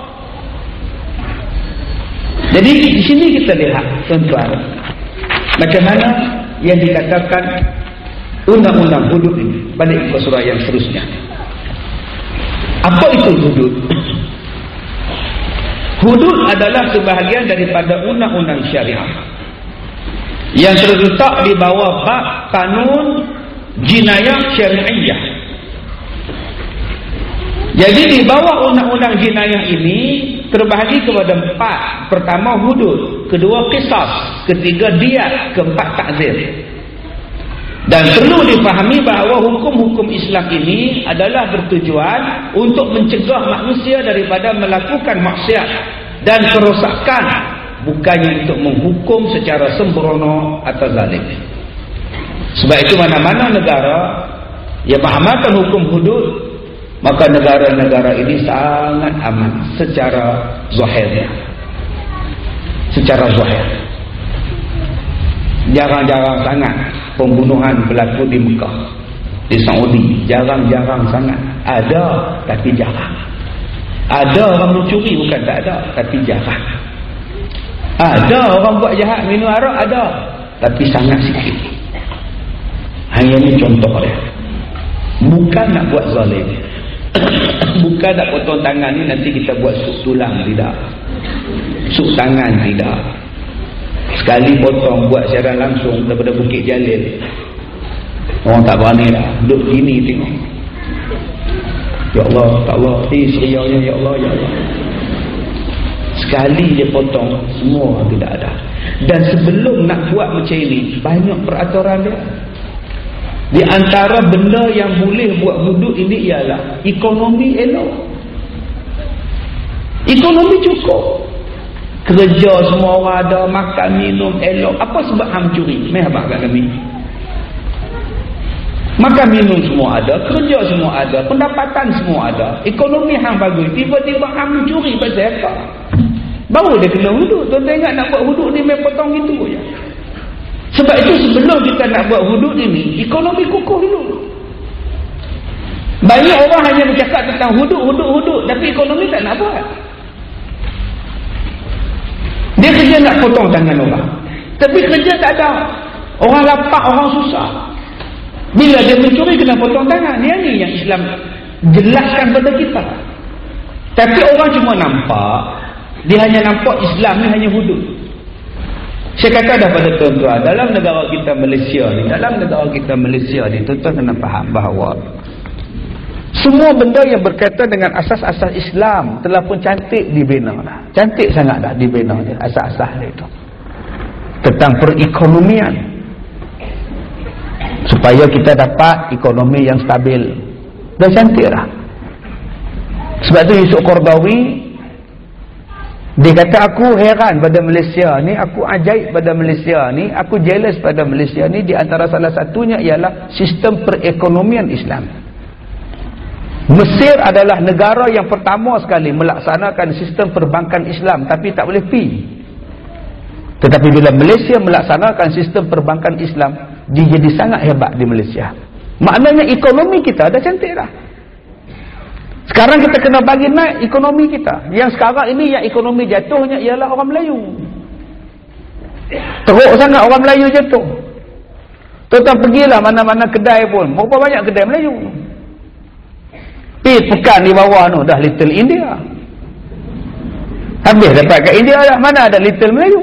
Jadi di sini kita lihat tuan-tuan, macam mana yang dikatakan undang-undang hudud ini. Balik ke surah yang seterusnya. Apa itu hudud? Hudud adalah sebahagian daripada undang-undang syariah yang terletak di bawah bab kanun jinayah syariah. Jadi di bawah undang-undang jinayah ini terbahagi kepada empat. Pertama hudud, kedua qisas, ketiga diyat, keempat ta'zir. Dan perlu difahami bahawa hukum-hukum Islam ini adalah bertujuan untuk mencegah manusia daripada melakukan maksiat dan kerosakan, bukannya untuk menghukum secara sembrono atau zalim. Sebab itu mana-mana negara yang mengamalkan hukum hudud, maka negara-negara ini sangat aman secara zahirnya. Secara zahir. Jarang-jarang sangat pembunuhan berlaku di Mekah, di Saudi. Jarang-jarang sangat. Ada, tapi jarang. Ada orang mencuri, bukan tak ada, tapi jarang. Ada orang buat jahat, minum arak, ada, tapi sangat sikit. Hanya ini contoh dia. Bukan nak buat zalim. Bukan nak potong tangan ni nanti kita buat suk tulang, tidak. Suk tangan, tidak. Sekali potong buat secara langsung daripada Bukit Jalil. Orang tak berani dah. Duduk gini tengok. Ya Allah, tak Allah. Eh, seriusnya ya Allah, ya Allah. Sekali dia potong, semua tidak ada. Dan sebelum nak buat macam ini, banyak peraturan dia. Di antara benda yang boleh buat hudud ini ialah ekonomi elok. Ekonomi cukup. Kerja semua orang ada, makan minum elok. Apa sebab hang curi? Meh abang kat kami. Makan minum semua ada, kerja semua ada, pendapatan semua ada, ekonomi hang bagus. Tiba-tiba hang mencuri pasal apa? Baru dia kena hudud. Tuan-tuan ingat nak buat hudud ni memang potong itu je. Sebab itu sebelum kita nak buat hudud ini, ekonomi kukuh dulu. Banyak orang hanya bercakap tentang hudud, hudud, hudud, tapi ekonomi tak nak buat. Dia kerja nak potong tangan orang, tapi kerja tak ada. Orang lapar, orang susah. Bila dia mencuri kena potong tangan. Yang ni yang Islam jelaskan pada kita. Tapi orang cuma nampak, dia hanya nampak Islam ni hanya hudud. Saya kata dah pada tuan-tuan, dalam negara kita Malaysia ni, dalam negara kita Malaysia ni, tuan-tuan kena faham bahawa semua benda yang berkaitan dengan asas-asas Islam telah pun cantik dibina dah. Cantik sangat dah dibina dia, asas-asas dia itu. Tentang perekonomian. Supaya kita dapat ekonomi yang stabil. Dah cantik dah. Sebab tu Yusuf Qaradawi, dia kata aku heran pada Malaysia ni, aku ajaib pada Malaysia ni, aku jealous pada Malaysia ni. Di antara salah satunya ialah sistem perekonomian Islam. Mesir adalah negara yang pertama sekali melaksanakan sistem perbankan Islam, tapi tak boleh pi. Tetapi bila Malaysia melaksanakan sistem perbankan Islam, dia jadi sangat hebat di Malaysia. Maknanya ekonomi kita dah cantik dah. Sekarang kita kena bagi naik ekonomi kita. Yang sekarang ini yang ekonomi jatuhnya ialah orang Melayu. Teruk sangat orang Melayu jatuh. Tuan-tuan pergilah mana-mana kedai pun, berapa banyak kedai Melayu. Pergi pekan di bawah tu dah Little India. Habis dapat kat India dah, mana ada Little Melayu.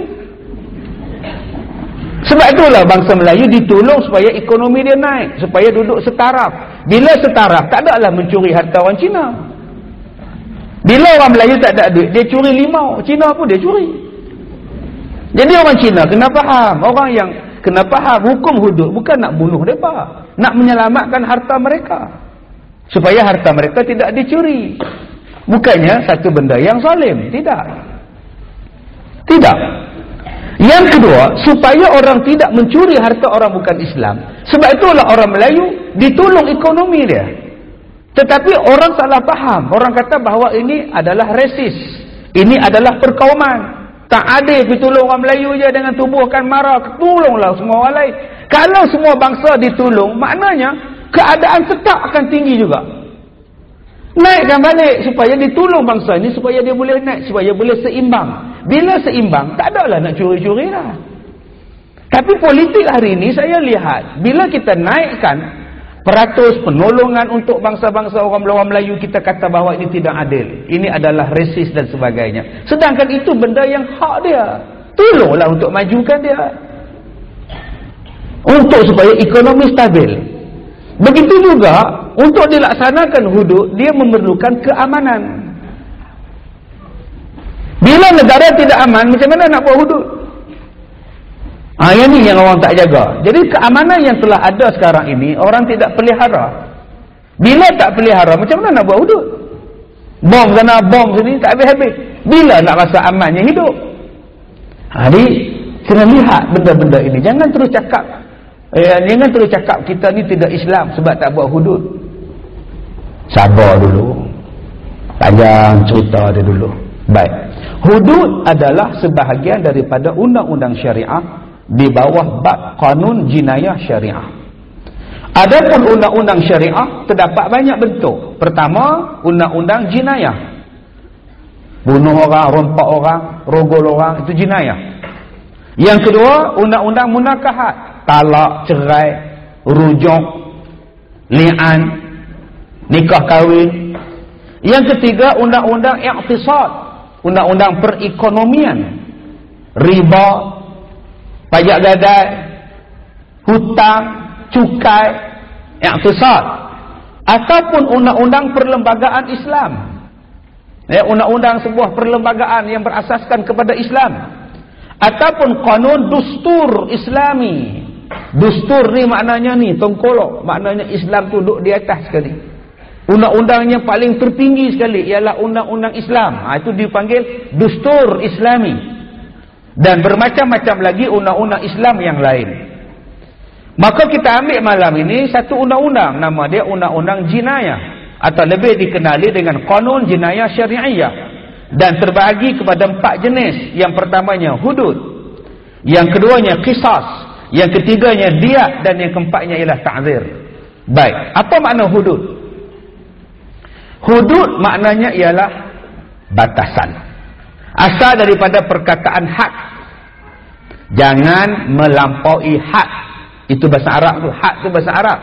Sebab itulah bangsa Melayu ditolong supaya ekonomi dia naik, supaya duduk setaraf. Bila setaraf, tak adalah mencuri harta orang Cina. Bila orang Melayu tak ada duit, dia curi limau, Cina pun dia curi. Jadi orang Cina kena faham, orang yang kena faham hukum hudud bukan nak bunuh mereka, nak menyelamatkan harta mereka, supaya harta mereka tidak dicuri. Bukannya satu benda yang zalim, tidak. Tidak. Yang kedua, supaya orang tidak mencuri harta orang bukan Islam. Sebab itulah orang Melayu ditolong ekonomi dia. Tetapi orang salah faham. Orang kata bahawa ini adalah resis. Ini adalah perkauman. Tak adil pergi tolong orang Melayu je dengan tubuhkan marah. Tolonglah semua orang lain. Kalau semua bangsa ditolong, maknanya keadaan tetap akan tinggi juga. Naikkan balik supaya ditolong bangsa ini, supaya dia boleh naik, supaya boleh seimbang. Bila seimbang, tak adalah nak curi-curi lah. Tapi politik hari ini saya lihat, bila kita naikkan peratus penolongan untuk bangsa-bangsa orang Melayu, kita kata bahawa ini tidak adil, ini adalah resis dan sebagainya. Sedangkan itu benda yang hak dia. Tolonglah untuk majukan dia, untuk supaya ekonomi stabil. Begitu juga untuk dilaksanakan hudud, dia memerlukan keamanan. Bila negara tidak aman, macam mana nak buat hudud? Ah, yang ni yang orang tak jaga. Jadi keamanan yang telah ada sekarang ini, orang tidak pelihara. Bila tak pelihara, macam mana nak buat hudud? Bom sana, bom sini, tak habis-habis. Bila nak rasa amannya hidup? Jadi, kena lihat benda-benda ini. Jangan terus cakap, eh, jangan terus cakap kita ni tidak Islam sebab tak buat hudud. Sabar dulu. Panjang cerita dia dulu. Baik. Hudud adalah sebahagian daripada undang-undang syariah di bawah bab kanun jinayah syariah. Adapun undang-undang syariah terdapat banyak bentuk. Pertama, undang-undang jinayah. Bunuh orang, rompak orang, rogol orang, itu jinayah. Yang kedua, undang-undang munakahat. Talak, cerai, rujuk, li'an, nikah kahwin. Yang ketiga, undang-undang iqtisad. Undang-undang perekonomian, riba, pajak gadai, hutang, cukai, iqtisad, ataupun undang-undang perlembagaan Islam. Ya, undang-undang sebuah perlembagaan yang berasaskan kepada Islam, ataupun kanun dustur Islami. Dustur ni maknanya ni tongkolok, maknanya Islam tu duduk di atas sekali. Undang-undangnya paling tertinggi sekali ialah undang-undang Islam. Ha, itu dipanggil Dustur Islami. Dan bermacam-macam lagi undang-undang Islam yang lain. Maka kita ambil malam ini satu undang-undang, nama dia Undang-Undang Jinayah, atau lebih dikenali dengan Kanun Jinayah Syari'iyah. Dan terbahagi kepada empat jenis. Yang pertamanya hudud, yang keduanya qisas, yang ketiganya diyat, dan yang keempatnya ialah ta'zir. Baik, apa makna hudud? Hudud maknanya ialah batasan. Asal daripada perkataan had. Jangan melampaui had. Itu bahasa Arab tu. Had tu bahasa Arab.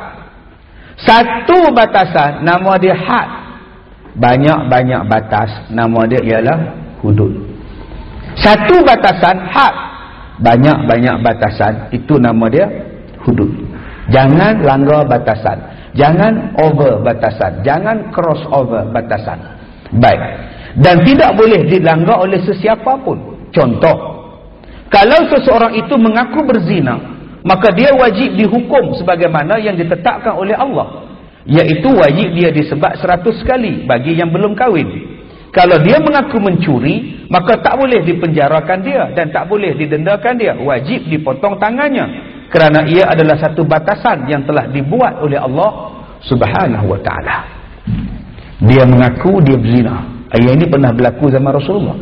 Satu batasan, nama dia had. Banyak-banyak batas, nama dia ialah hudud. Satu batasan, had. Banyak-banyak batasan, itu nama dia hudud. Jangan langgar batasan. Jangan over batasan. Jangan cross over batasan. Baik. Dan tidak boleh dilanggar oleh sesiapa pun. Contoh, kalau seseorang itu mengaku berzina, maka dia wajib dihukum sebagaimana yang ditetapkan oleh Allah, iaitu wajib dia disebat seratus kali bagi yang belum kahwin. Kalau dia mengaku mencuri, maka tak boleh dipenjarakan dia dan tak boleh didendakan dia. Wajib dipotong tangannya. Kerana ia adalah satu batasan yang telah dibuat oleh Allah Subhanahu wa ta'ala. Dia mengaku dia berzina. Ayat ini pernah berlaku zaman Rasulullah.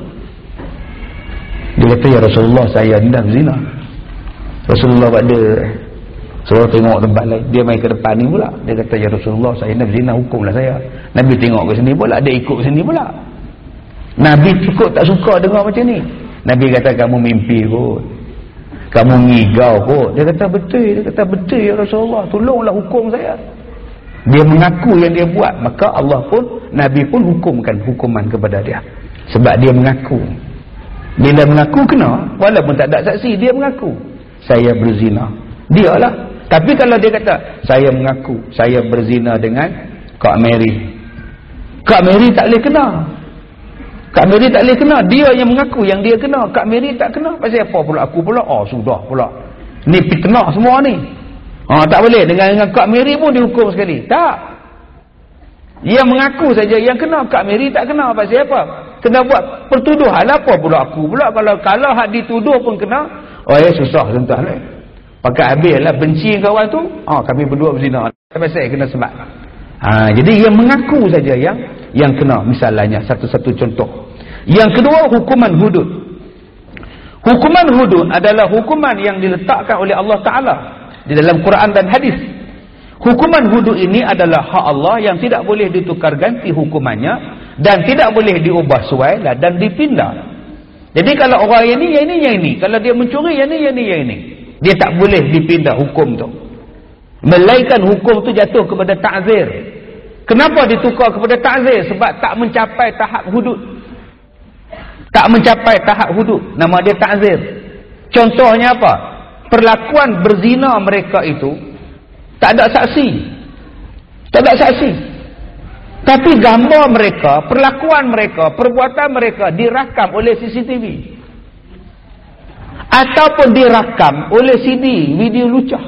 Dia kata, ya Rasulullah, saya ni dah berzina. Rasulullah ada suruh tengok tempat lain. Dia main ke depan ni pula. Dia kata, ya Rasulullah, saya dah berzina, hukumlah saya. Nabi tengok ke sini pula, dia ikut ke sini pula. Nabi cukup tak suka dengar macam ni. Nabi kata, kamu mimpi kot, kamu ngigau kot. Dia kata betul. Dia kata betul ya Rasulullah, tolonglah hukum saya. Dia mengaku yang dia buat, maka Allah pun, Nabi pun hukumkan hukuman kepada dia. Sebab dia mengaku. Bila mengaku kena, walaupun tak ada saksi, dia mengaku saya berzina. Dialah. Tapi kalau dia kata saya mengaku saya berzina dengan Kak Mary, Kak Mary tak boleh kena. Kak Mary tak boleh kena. Dia yang mengaku yang dia kena. Kak Mary tak kena. Pasal apa pula aku pula? Oh sudah pula. Ni fitnah semua ni. Ha, tak boleh. Dengan, dengan Kak Mary pun dihukum sekali. Tak. Yang mengaku saja yang kena. Kak Mary tak kena. Pasal apa? Kena buat pertuduhan. Apa pula aku pula? Kalau kalau hak dituduh pun kena. Oh ya susah tuan-tuan. Eh. Pakai habis lah benci kawan tu. Oh kami berdua berzina. Pasal kena sebab. Ha, jadi yang mengaku saja yang yang kena. Misalnya satu-satu contoh. Yang kedua hukuman hudud. Hukuman hudud adalah hukuman yang diletakkan oleh Allah Ta'ala di dalam Quran dan hadis. Hukuman hudud ini adalah hak Allah yang tidak boleh ditukar ganti hukumannya dan tidak boleh diubah suai dan dipindah. Jadi kalau orang yang ini, yang ini, yang ini. Kalau dia mencuri, yang ini, yang ini, yang ini. Dia tak boleh dipindah hukum tu. Melainkan hukum tu jatuh kepada ta'zir. Kenapa ditukar kepada ta'zir? Sebab tak mencapai tahap hudud. Tak mencapai tahap hudud. Nama dia ta'zir. Contohnya apa? Perlakuan berzina mereka itu tak ada saksi. Tak ada saksi. Tapi gambar mereka, perlakuan mereka, perbuatan mereka dirakam oleh C C T V. Ataupun dirakam oleh C D, video lucah.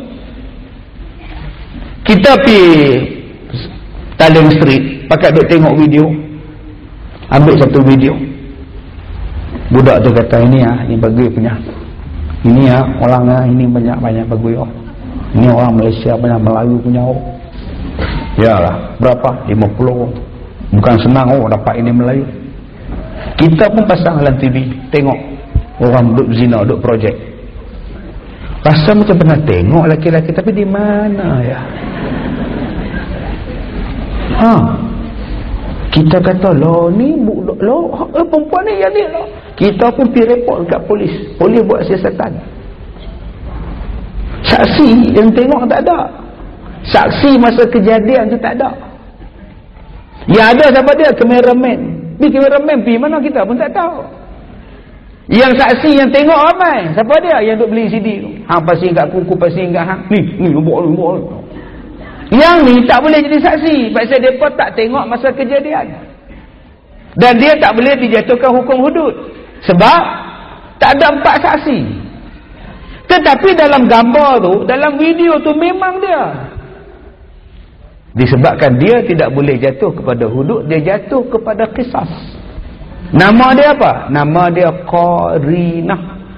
Kita pergi Taling Street, pakai duk tengok video. Ambil satu video. Budak tu kata ini ah, ini bagi punya. Ini ah orang ah ini banyak-banyak bagi oh. Ini orang Malaysia banyak Melayu punya oh. Yalah, berapa? lima puluh. Bukan senang oh dapat ini Melayu. Kita pun pasang dalam T V, tengok orang duk zina, duk projek. Rasa macam pernah tengok laki-laki tapi di mana ya? Ha. Kita kata lo ni lo eh, perempuan ni yang ni lo. Kita pun pergi report dekat polis. Polis buat siasatan. Saksi yang tengok tak ada. Saksi masa kejadian tu tak ada. Yang ada siapa dia? Kameraman. Ni kameraman pergi mana kita pun tak tahu. Yang saksi yang tengok ramai. Siapa dia? Yang duk beli C D tu. Hang pasing kat kuku, pasing kat hang. Ni, ni nombor ni, nombor ni. Yang ni tak boleh jadi saksi. Pasal mereka tak tengok masa kejadian. Dan dia tak boleh dijatuhkan hukum hudud. Sebab tak ada empat saksi. Tetapi dalam gambar tu, dalam video tu memang dia. Disebabkan dia tidak boleh jatuh kepada hudud, dia jatuh kepada qisas. Nama dia apa? Nama dia qarinah.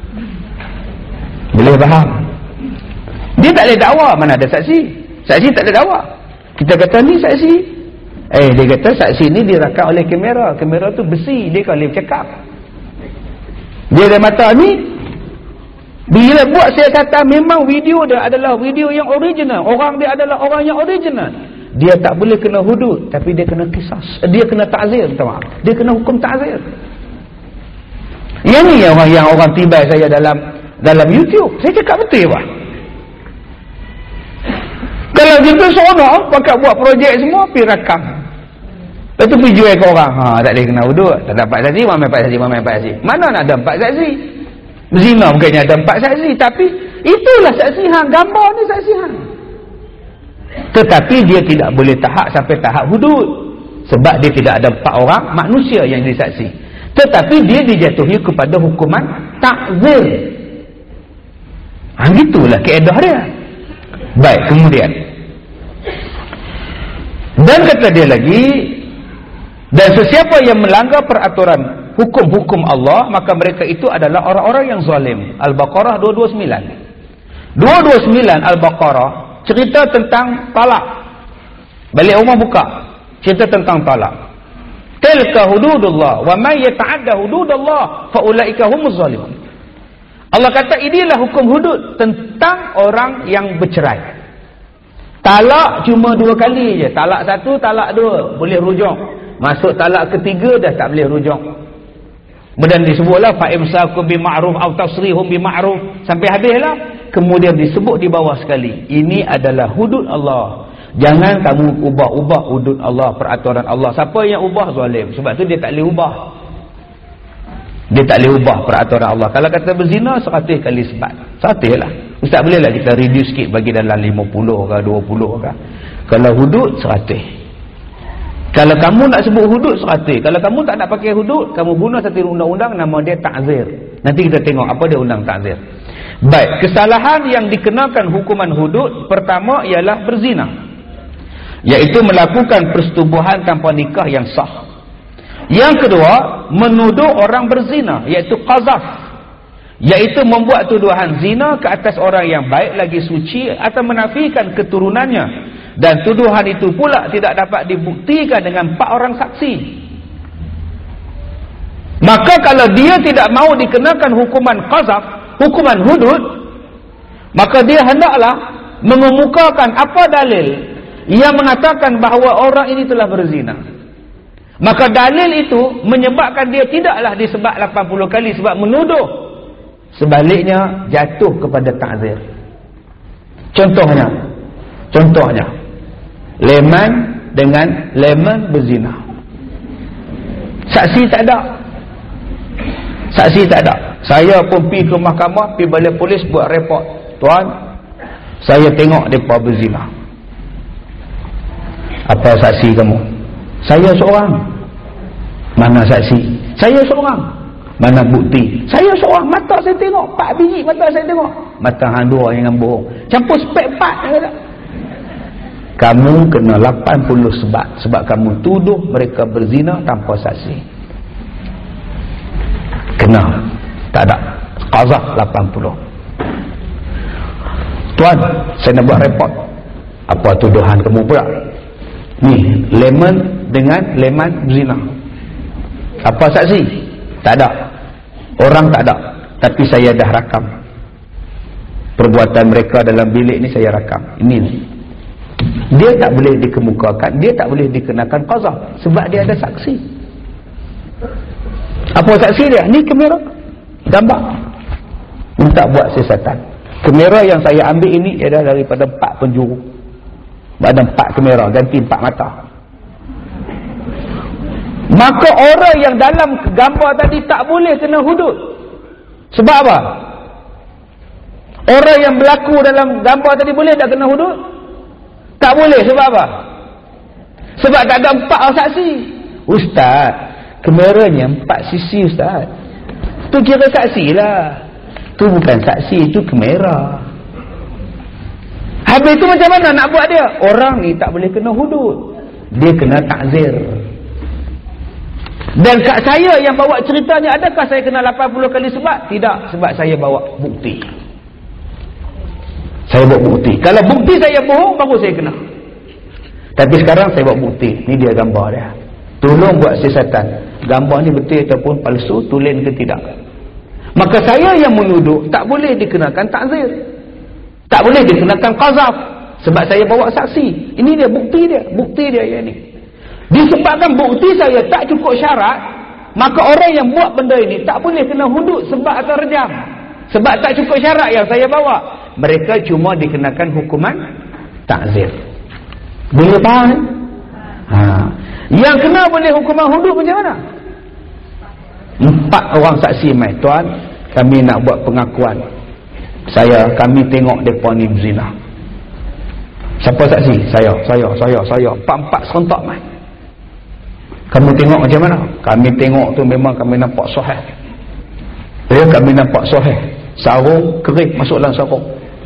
Boleh faham? Dia tak boleh dakwa, mana ada saksi. Saksi tak ada dakwa. Kita kata ni saksi. Eh, dia kata saksi ni dirakam oleh kamera. Kamera tu besi, dia kan boleh bercakap. Dia ada mata ni. Bila buat saya kata memang video dia adalah video yang original. Orang dia adalah orang yang original. Dia tak boleh kena hudud, tapi dia kena qisas. Dia kena ta'zir, minta maaf. Dia kena hukum ta'zir. Yang ni yang orang yang orang tibai saya dalam dalam YouTube. Saya cakap betul pak. Kalau kita seronok pakai buat projek semua pergi rakam. Lepas tu pergi jual ke orang. Ha, tak boleh kena hudud. Tak dapat saksi, mana empat saksi, mana empat saksi. Mana nak ada empat saksi? Zina bukannya ada empat saksi, tapi itulah saksi hang, gambar ni saksi hang. Tetapi dia tidak boleh tahap sampai tahap hudud. Sebab dia tidak ada empat orang manusia yang jadi saksi. Tetapi dia dijatuhi kepada hukuman ta'zir. Ha, gitulah kaedah dia. Baik, kemudian. Dan kata dia lagi, dan sesiapa yang melanggar peraturan hukum-hukum Allah, maka mereka itu adalah orang-orang yang zalim. Al-Baqarah dua dua sembilan. dua dua sembilan Al-Baqarah cerita tentang talak. Balik rumah buka, cerita tentang talak. Tilka hududullah wa man yata'adda hududallah fa ulaika humuz zalimun. Allah kata inilah hukum hudud tentang orang yang bercerai. Talak cuma dua kali je. Talak satu, talak dua. Boleh rujuk. Masuk talak ketiga dah tak boleh rujuk. Kemudian disebutlah fa'imsakum bima'ruf aw tasrihum bima'ruf. Sampai habislah. Kemudian disebut di bawah sekali. Ini adalah hudud Allah. Jangan kamu ubah-ubah hudud Allah, peraturan Allah. Siapa yang ubah zalim. Sebab tu dia tak boleh ubah. Dia tak boleh ubah peraturan Allah. Kalau kata berzina seratus kali sebat. Seratus lah. Ustaz bolehlah kita reduce sikit bagi dalam lima puluh ke dua puluh ke. Kalau hudud seratus. Kalau kamu nak sebut hudud seratus. Kalau kamu tak nak pakai hudud, kamu bunuh satu undang-undang nama dia ta'zir. Nanti kita tengok apa dia undang ta'zir. Baik, kesalahan yang dikenakan hukuman hudud pertama ialah berzina. iaitu melakukan persetubuhan tanpa nikah yang sah. Yang kedua, menuduh orang berzina, iaitu qazaf, iaitu membuat tuduhan zina ke atas orang yang baik lagi suci atau menafikan keturunannya, dan tuduhan itu pula tidak dapat dibuktikan dengan empat orang saksi. Maka kalau dia tidak mau dikenakan hukuman qazaf, hukuman hudud, maka dia hendaklah mengemukakan apa dalil yang mengatakan bahawa orang ini telah berzina. Maka dalil itu menyebabkan dia tidaklah disebat lapan puluh kali sebab menuduh. Sebaliknya jatuh kepada ta'zir. Contohnya, contohnya Leman dengan Leman berzina. Saksi tak ada. Saksi tak ada. Saya pun pergi ke mahkamah, pergi balik polis buat report. Tuan, saya tengok mereka berzina. Apa saksi kamu? Saya seorang. Mana saksi? Saya seorang. Mana bukti? Saya seorang. Mata saya tengok. Empat biji mata saya tengok. Mata hang dua yang bohong. Campur spek empat. Kamu kena lapan puluh sebab. Sebab kamu tuduh mereka berzina tanpa saksi. Kena. Tak ada. Qazaf lapan puluh. Tuan, saya nak buat report. Apa tuduhan kamu pula? Ni, Leman dengan Leman berzina. Apa saksi? Tak ada. Orang tak ada. Tapi saya dah rakam. Perbuatan mereka dalam bilik ni saya rakam. Ini ni. Dia tak boleh dikemukakan. Dia tak boleh dikenakan qazaf. Sebab dia ada saksi. Apa saksi dia? Ni kamera. Gambar. Minta buat siasatan. Kamera yang saya ambil ini adalah daripada empat penjuru. Ada empat kamera, ganti empat mata. Maka orang yang dalam gambar tadi tak boleh kena hudud. Sebab apa? Orang yang berlaku dalam gambar tadi boleh tak kena hudud? Tak boleh. Sebab apa? Sebab tak ada empat orang saksi. Ustaz, kameranya empat sisi Ustaz. Tu kira saksi lah. Tu bukan saksi, tu kamera. Habis itu macam mana nak buat dia? Orang ni tak boleh kena hudud. Dia kena takzir. Dan kat saya yang bawa ceritanya, adakah saya kena lapan puluh kali sebab? Tidak, sebab saya bawa bukti. Saya bawa bukti. Kalau bukti saya bohong, baru saya kena. Tapi sekarang saya bawa bukti. Ni dia gambar dia. Tolong buat siasatan. Gambar ni betul ataupun palsu, tulen ke tidak. Maka saya yang menuduh tak boleh dikenakan takzir. Tak boleh dikenakan qazaf. Sebab saya bawa saksi. Ini dia bukti dia. Bukti dia yang ni. Disebabkan bukti saya tak cukup syarat, maka orang yang buat benda ini tak boleh kena hudud sebab atau rejam. Sebab tak cukup syarat yang saya bawa. Mereka cuma dikenakan hukuman takzir. Boleh faham? Ha. Yang kena boleh hukuman hudud macam mana? Empat orang saksi mai. Tuan, kami nak buat pengakuan. Saya, kami tengok mereka ni berzina. Siapa saksi? Saya, saya, saya, saya. Empat-empat serentak mai. Kamu tengok macam mana? Kami tengok tu memang kami nampak sahih. Ya, kami nampak sahih. Sarung kering masuk dalam sarung.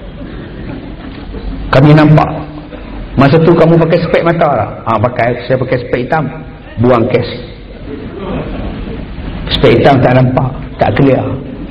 Kami nampak. Masa tu kamu pakai spek mata tak? Ha, pakai. Saya pakai spek hitam. Buang kes. Spek hitam tak nampak. Tak clear.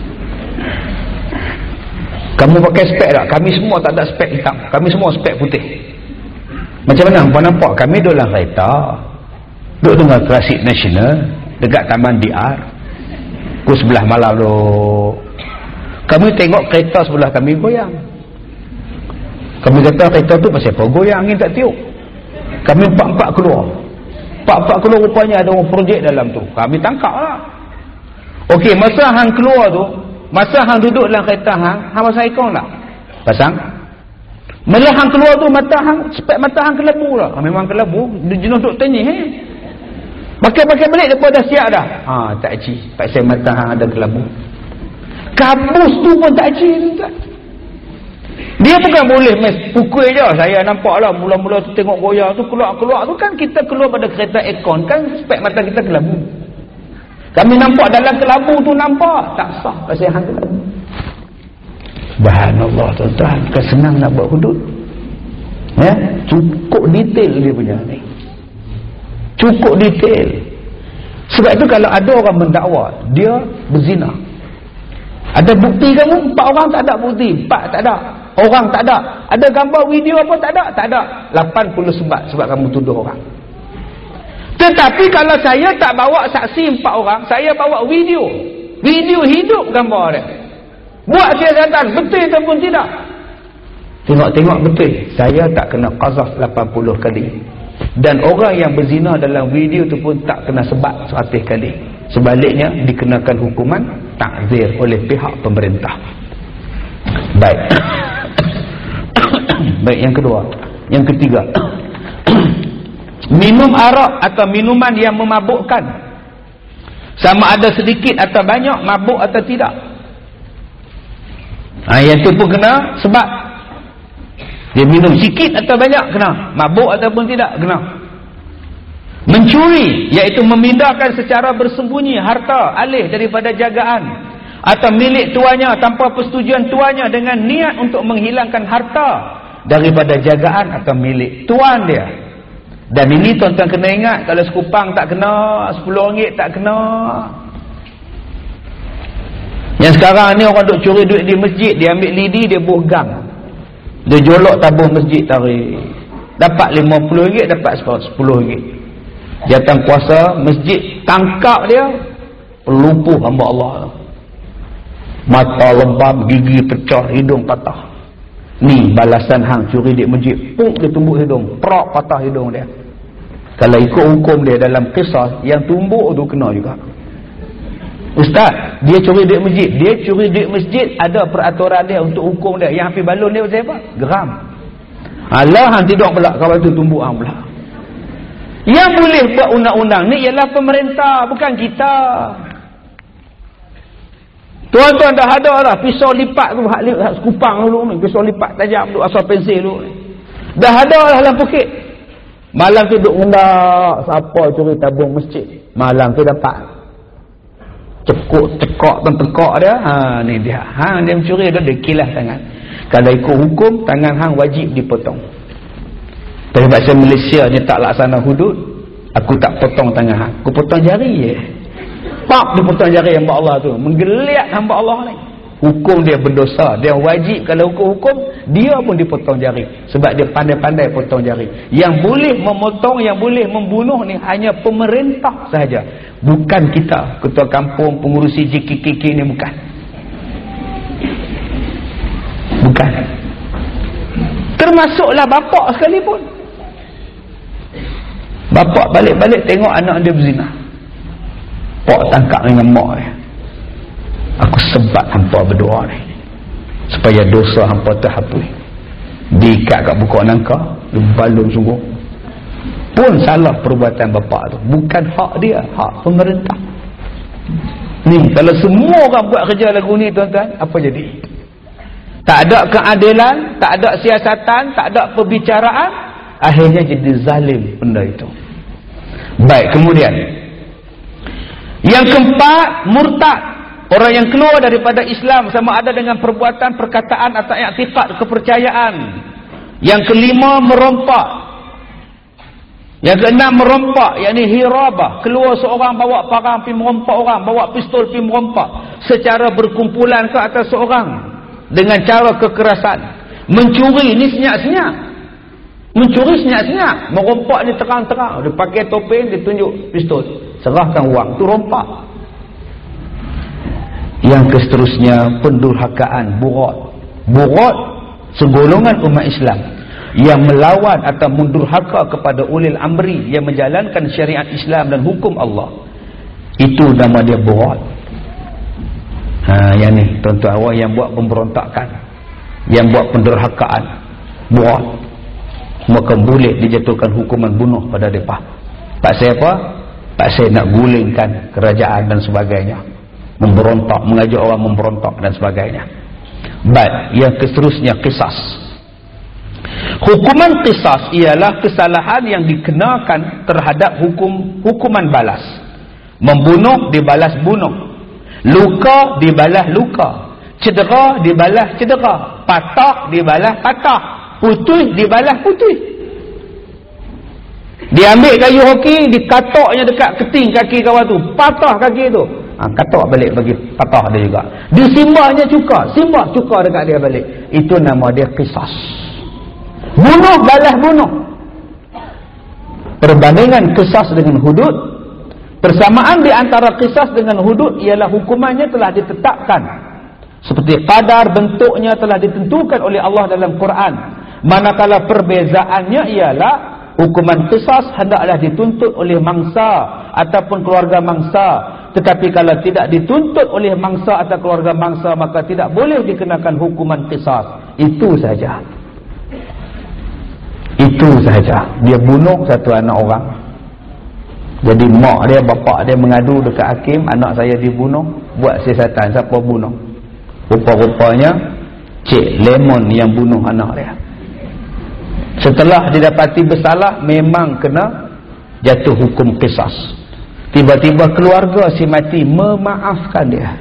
Kamu pakai spek tak? Kami semua tak ada spek hitam. Kami semua spek putih. Macam mana hampa nampak? Kami duduk dalam kereta. Duduk dengan Klasik Nasional. Dekat Taman D R. Pukul sebelah malam tu. Kami tengok kereta sebelah kami goyang. Kami kata kereta tu pasal apa? Goyang, angin tak tiup. Kami empat-empat keluar. Empat-empat keluar rupanya ada orang projek dalam tu. Kami tangkap lah. Okey, masa hang keluar tu, masa hang duduk dalam kereta hang, hang pasang aircon tak? Pasang. Malah hang keluar tu, mata hang, spek mata hang kelabu lah. Ha, memang kelabu. Dia jenuh duk tanya, eh? Pakai-pakai balik, dia dah siap dah. Ha, tak aci. Tak saya mata hang ada kelabu. Kabus tu pun tak aci. Tak. Dia bukan boleh mes pukul je. Saya nampak lah mula-mula tu tengok goyang tu keluar-keluar tu kan kita keluar pada kereta aircon kan spek mata kita kelabu. Kami nampak dalam kelabu tu nampak tak sah pasal hang kelabu. Subhanallah tuan-tuan, kan senang nak buat hudud. Ya, cukup detail dia punya ni. Cukup detail. Sebab itu kalau ada orang mendakwa dia berzina, ada bukti kamu? Empat orang tak ada bukti. Empat tak ada. Orang tak ada. Ada gambar video apa tak ada? Tak ada. lapan puluh sebab sebab kamu tuduh orang. Tetapi kalau saya tak bawa saksi empat orang, saya bawa video. Video hidup gambar dia. Buat siasatan, betul ataupun tidak? Tengok-tengok betul. Saya tak kena qazaf lapan puluh kali. Dan orang yang berzina dalam video tu pun tak kena sebat seratus kali. Sebaliknya dikenakan hukuman takzir oleh pihak pemerintah. Baik. Baik, yang kedua. Yang ketiga. Minum arak atau minuman yang memabukkan, sama ada sedikit atau banyak, mabuk atau tidak. Ha, yang tu pun kena sebab. Dia minum sikit atau banyak, kena. Mabuk ataupun tidak, kena. Mencuri, iaitu memindahkan secara bersembunyi harta alih daripada jagaan atau milik tuannya tanpa persetujuan tuannya dengan niat untuk menghilangkan harta daripada jagaan atau milik tuan dia. Dan ini tuan-tuan kena ingat, kalau sekupang tak kena, sepuluh ringgit tak kena. Yang sekarang ni orang duk curi duit di masjid, dia ambil lidi, dia buh gang. Dia jolok tabung masjid tarik. Dapat lima puluh ringgit, dapat sepuluh ringgit. Jatan kuasa masjid tangkap dia, pelumpuh hamba Allah. Mata lebam, gigi pecah, hidung patah. Ni balasan hang curi di masjid. Puk dia tumbuk hidung, prok patah hidung dia. Kalau ikut hukum dia dalam kisah, yang tumbuk tu kena juga. Ustaz, dia curi duit masjid. Dia curi duit masjid, ada peraturan dia untuk hukum dia. Yang api balon dia pasal apa? Geram. Allah hang tidak pula, kalau tu tumbuk hang pula. Yang boleh buat undang-undang ni ialah pemerintah, bukan kita. Tuan-tuan dah ada lah pisau lipat tu, hak, hak sekupang dulu ni, pisau lipat tajam tu, asal pensel dulu ni. Dah ada lah dalam pokok. Malam tu duduk ngendak, siapa curi tabung masjid. Malam tu dapat. Cekuk, cekak dan tekak dia, ha ni dia. Hang dia mencuri dia, dia kilas tangan. Kalau ikut hukum, tangan hang wajib dipotong. Tapi bahasa Malaysia ni tak laksana hudud, aku tak potong tangan hang, aku potong jari je. Pak dipotong jari hamba Allah tu, menggeliat hamba Allah ni. Hukum dia berdosa, dia wajib kalau hukum-hukum, dia pun dipotong jari. Sebab dia pandai-pandai potong jari. Yang boleh memotong, yang boleh membunuh ni hanya pemerintah sahaja. Bukan kita, ketua kampung, pengurusi J K K K ni, bukan. Bukan. Termasuklah bapak sekalipun. Bapak balik-balik tengok anak dia berzina. Pak tangkap dengan mak dia. Aku sebat hampa berdoa ni, supaya dosa hampa terhapus. Diikat kat buka nangka, balun sungguh. Pun salah perbuatan bapak tu. Bukan hak dia, hak pemerintah. Ni, kalau semua orang buat kerja lagu ni tuan-tuan, apa jadi? Tak ada keadilan, tak ada siasatan, tak ada perbicaraan, akhirnya jadi zalim benda itu. Baik, kemudian yang keempat, murtad. Orang yang keluar daripada Islam sama ada dengan perbuatan, perkataan atau i'tiqad, kepercayaan. Yang kelima, merompak. Yang keenam, merompak, yakni hirabah. Keluar seorang bawa parang pergi merompak orang, bawa pistol pergi merompak secara berkumpulan ke atas seorang dengan cara kekerasan. Mencuri ni senyap-senyap. Mencuri senyap-senyap. Merompak ni terang-terang. Dia pakai topeng, dia tunjuk pistol. Serahkan wang. Tu rompak. Yang seterusnya, pendurhakaan, burat. Burat, segolongan umat Islam yang melawan atau mendurhaka kepada ulil amri yang menjalankan syariat Islam dan hukum Allah. Itu nama dia burat. Ha, yang ni, tuan-tuan, orang yang buat pemberontakan, yang buat pendurhakaan, burat, maka boleh dijatuhkan hukuman bunuh pada mereka. Pasal apa? Pasal nak gulingkan kerajaan dan sebagainya. Memberontak, mengajak orang memberontak dan sebagainya. Baik, yang seterusnya, qisas. Hukuman qisas ialah kesalahan yang dikenakan terhadap hukum hukuman balas. Membunuh dibalas bunuh, luka dibalas luka, cedera dibalas cedera, patah dibalas patah. putus dibalas putus. Dia ambil kayu hoki, dikataknya dekat keting kaki kawan tu, patah kaki tu. Ha, katak balik bagi patah dia juga. Disimbahnya cuka, simbah cuka dekat dia balik. Itu nama dia qisas. Bunuh balas bunuh. Perbandingan qisas dengan hudud, persamaan di antara qisas dengan hudud ialah hukumannya telah ditetapkan. Seperti qadar, bentuknya telah ditentukan oleh Allah dalam Quran. Manakala perbezaannya ialah hukuman qisas hendaklah dituntut oleh mangsa ataupun keluarga mangsa. Tetapi kalau tidak dituntut oleh mangsa atau keluarga mangsa, maka tidak boleh dikenakan hukuman qisas. Itu saja. Itu saja. Dia bunuh satu anak orang. Jadi mak dia, bapak dia mengadu dekat hakim, anak saya dibunuh, buat siasatan. Siapa bunuh? Rupa-rupanya Cik Lemon yang bunuh anak dia. Setelah didapati bersalah, memang kena jatuh hukum qisas. Tiba-tiba keluarga si mati memaafkan dia.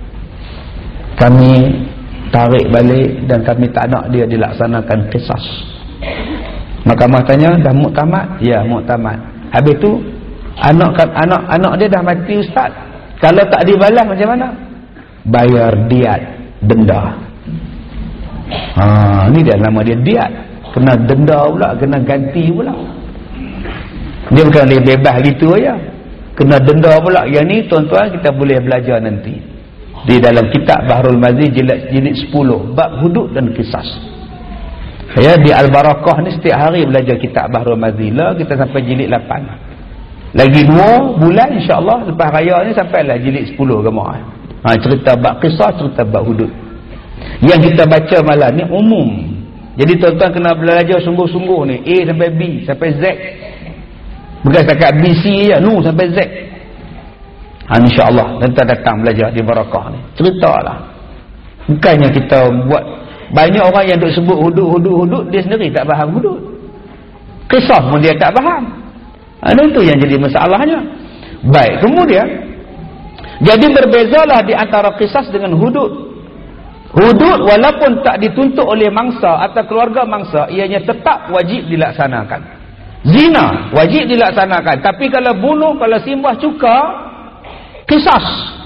Kami tarik balik dan kami tak nak dia dilaksanakan qisas. Mahkamah tanya, dah muktamad? Ya, muktamad. Habis tu anak anak anak dia dah mati ustaz. Kalau tak dibalas macam mana? Bayar diat, denda. Ha, ni dia nama dia diat. Kena denda pula, kena ganti pula. Dia bukan dia bebas gitu aja. Kena denda pula. Yang ni tuan-tuan kita boleh belajar nanti. Di dalam kitab Bahrul Mazi jilid, jilid sepuluh. Bab hudud dan qisas. Ya, di Al-Barakah ni setiap hari belajar kitab Bahrul Mazi. Lah kita sampai jilid lapan. Lagi dua bulan insya-Allah lepas raya ni sampailah jilid sepuluh gamar. Ha, cerita bab qisas, cerita bab hudud. Yang kita baca malam ni umum. Jadi tuan-tuan kena belajar sungguh-sungguh ni. A sampai B sampai Z. Bukan setakat B C je, nu sampai Z. Ha, insya-Allah tuan-tuan datang belajar di Barakah ni. Ceritalah. Bukannya kita buat. Banyak orang yang duk sebut hudud-hudud-hudud, dia sendiri tak faham hudud. Qisas pun dia tak faham. Ha, itu yang jadi masalahnya. Baik, kemudian jadi berbezalah di antara qisas dengan hudud. Hudud walaupun tak dituntut oleh mangsa atau keluarga mangsa, ianya tetap wajib dilaksanakan. Zina wajib dilaksanakan, tapi kalau bunuh, kalau simbah cuka, qisas.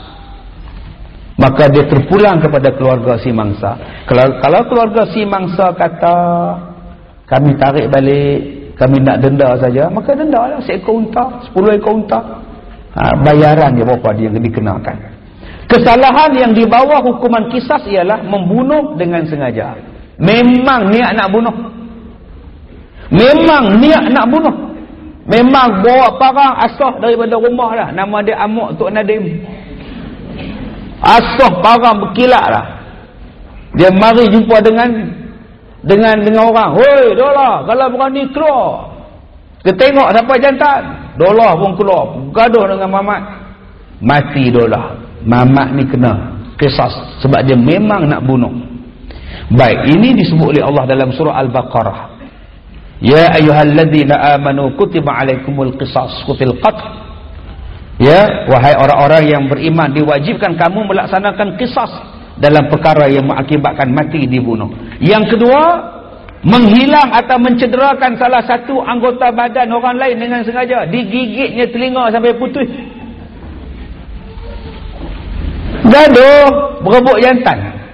Maka dia terpulang kepada keluarga si mangsa. Kalau kalau keluarga si mangsa kata kami tarik balik, kami nak denda saja, maka denda lah seekor unta, sepuluh ekor unta. Ha, bayaran dia berapa dia yang dikenakan. Kesalahan yang di bawah hukuman qisas ialah membunuh dengan sengaja. Memang niat nak bunuh. Memang niat nak bunuh. Memang bawa parang asah daripada rumah lah. Nama dia Amok Tok Nadim. Asah parang berkilat lah. Dia mari jumpa dengan dengan dengan orang. Hoi, dolah, kalau berani keluar. Dia tengok siapa jantan. Dolah pun keluar. Gaduh dengan Mamat. Mati dolah. Mamat ni kena qisas sebab dia memang nak bunuh. Baik, ini disebut oleh Allah dalam surah Al-Baqarah. Ya ayyuhalladzina amanu kutiba alaikumul qisas fil qatl. Ya, wahai orang-orang yang beriman, diwajibkan kamu melaksanakan qisas dalam perkara yang mengakibatkan mati dibunuh. Yang kedua, menghilang atau mencederakan salah satu anggota badan orang lain dengan sengaja, digigitnya telinga sampai putus. Gaduh berebut jantan,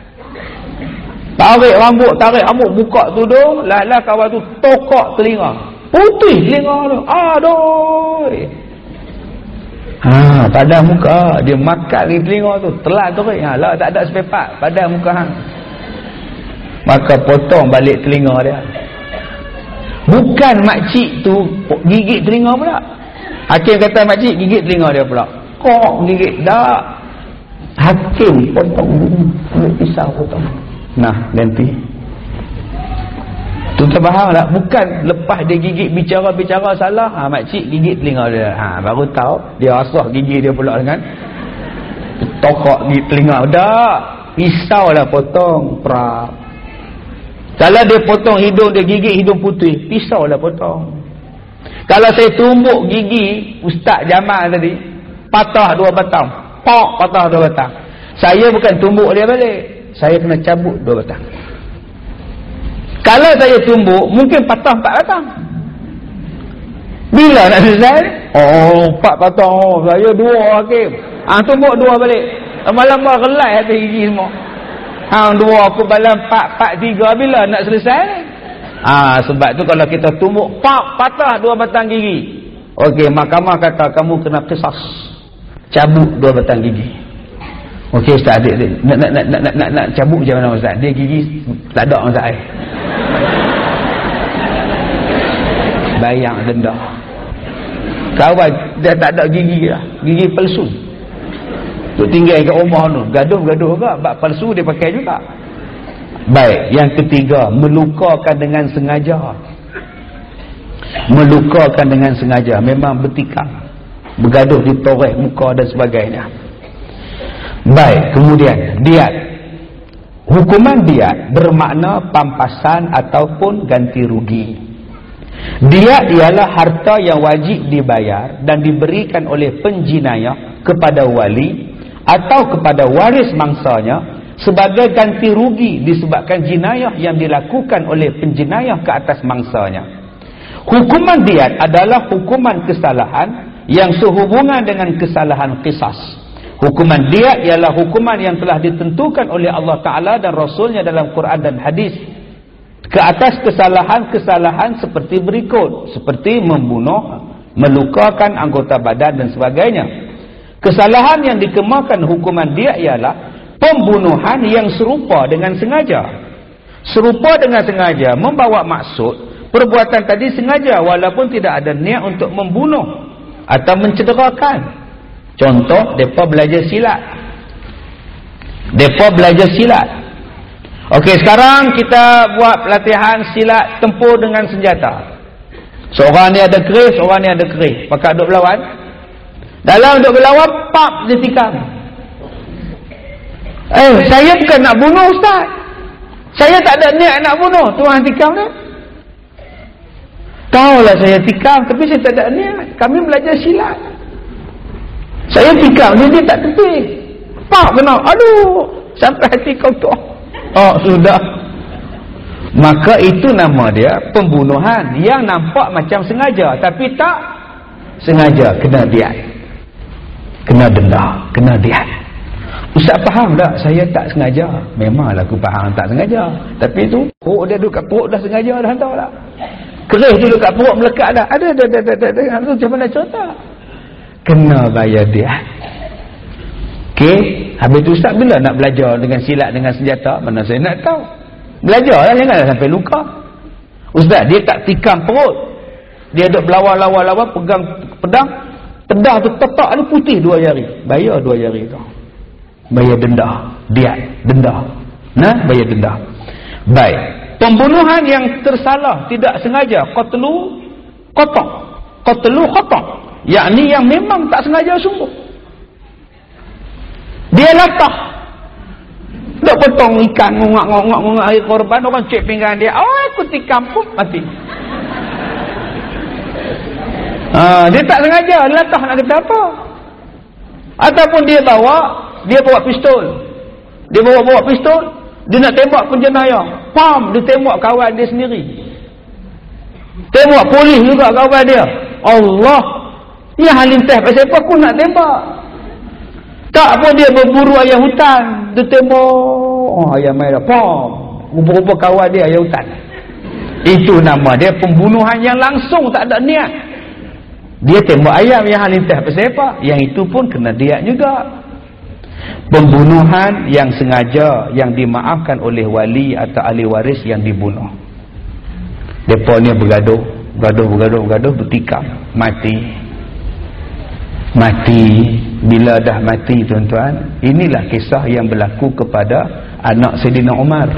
tarik rambut, tarik rambut, buka tudung, lah-lah kawan tu tokok telinga, putih telinga tu. Aduh. Ha, padah muka dia makan di telinga tu, telan terus. Ha, lah tak ada sepepak, padah muka hang. Maka potong balik telinga dia. Bukan makcik tu gigit telinga pula. Hakim kata makcik gigit telinga dia pula. Kok gigit dak. Hakim potong, ambil pisau potong. Nah, nanti tu faham tak? Bukan lepas dia gigit bicara-bicara salah, ha, makcik gigit telinga dia. Ha, baru tahu dia asah gigi dia pula dengan tokok di telinga. Dah, pisau lah potong. Pra. Kalau dia potong hidung dia, gigit hidung putih, pisau lah potong. Kalau saya tumbuk gigi Ustaz Jamal tadi, patah dua batang. Pok, patah dua batang. Saya bukan tumbuk dia balik, saya kena cabut dua batang. Kalau saya tumbuk, mungkin patah empat batang. Bila nak selesai? Oh, empat patah. Oh, saya dua hakim. Ah, tumbuk dua balik. Lama-lama relai atas gigi semua. Hang dua aku balas empat, empat tiga. Bila nak selesai? Ah, sebab tu kalau kita tumbuk, pak, patah dua batang gigi. Okey, mahkamah kata kamu kena qisas. Cabut dua batang gigi. Okey ustaz, adik, adik. Nak, nak, nak, nak, nak, nak, nak cabut macam mana ustaz? Dia gigi tak ada ustaz air. Bayang denda. Kawan dia tak ada gigi lah. Gigi palsu. Duk tinggal kat rumah tu, gaduh-gaduh juga, bab palsu dia pakai juga. Baik, yang ketiga, melukakan dengan sengaja. Melukakan dengan sengaja, memang bertikam, bergaduh di toreh muka dan sebagainya. Baik, kemudian diat. Hukuman diat bermakna pampasan ataupun ganti rugi. Diat ialah harta yang wajib dibayar dan diberikan oleh penjinayah kepada wali atau kepada waris mangsanya sebagai ganti rugi disebabkan jinayah yang dilakukan oleh penjinayah ke atas mangsanya. Hukuman diat adalah hukuman kesalahan yang sehubungan dengan kesalahan qisas. Hukuman diat ialah hukuman yang telah ditentukan oleh Allah Ta'ala dan Rasulnya dalam Quran dan hadis ke atas kesalahan-kesalahan seperti berikut, seperti membunuh, melukakan anggota badan dan sebagainya. Kesalahan yang dikenakan hukuman diat ialah pembunuhan yang serupa dengan sengaja. Serupa dengan sengaja membawa maksud perbuatan tadi sengaja walaupun tidak ada niat untuk membunuh atau mencederakan. Contoh, mereka belajar silat. Mereka belajar silat. Okey, sekarang kita buat pelatihan silat tempur dengan senjata. Seorang ni ada keris, seorang ni ada keris. Pakat duk berlawan. Dalam duk berlawan, pap dia tikam. Eh, saya bukan nak bunuh ustaz. Saya tak ada niat nak bunuh. Tuan tikam ni. Tahulah saya tikam, tapi saya tak ada niat. Kami belajar silat. Saya tikam dia, dia tak tepi. Pak kena, aduh, sampai hati kau tu. Oh, sudah. Maka itu nama dia pembunuhan yang nampak macam sengaja, tapi tak sengaja, kena diat. Kena denda, kena diat. Ustaz faham tak? Saya tak sengaja. Memanglah aku faham tak sengaja. Tapi itu, perut dia duduk kat perut dah sengaja dah, hantar tak? Keris duduk kat perut melekat dah. Ada, ada, ada, ada, ada, ada. Macam mana cerita? Kena bayar dia. Okey, habis tu ustaz bila nak belajar dengan silat dengan senjata? Mana saya nak tahu. Belajarlah, janganlah sampai luka. Ustaz dia tak tikam perut. Dia duk berlawan-lawan-lawan pegang pedang. Pedang tu tepak ni putih dua jari. Bayar dua jari tu. Bayar denda, diat, denda. Nah, bayar denda. Baik. Pembunuhan yang tersalah tidak sengaja, qatlu qata. Qatlu qata. Yakni yang memang tak sengaja sungguh. Dia latah. Dok potong ikan ngongak-ngongak air korban, orang cek pinggan dia. Oh, aku tikam pun mati. Ha, dia tak sengaja latah nak kata apa. Ataupun dia bawa, dia bawa pistol. Dia bawa-bawa pistol, dia nak tembak penjenayah. Pam, dia tembak kawan dia sendiri. Tembak polis juga kawan dia. Allah. Ni halintas pasal apa aku nak tembak. Tak pun dia berburu ayam hutan. Dia tembak. Oh, ayam mai dah. Pam. Rupa-rupa kawan dia ayam hutan. Itu nama dia pembunuhan yang langsung tak ada niat. Dia tembak ayam yang halintas pasal apa? Yang itu pun kena diat juga. Pembunuhan yang sengaja yang dimaafkan oleh wali atau ahli waris yang dibunuh. Depa ni bergaduh, bergaduh, bergaduh, bergaduh, bertikam, mati. Mati. Bila dah mati tuan-tuan, inilah kisah yang berlaku kepada anak Saidina Umar.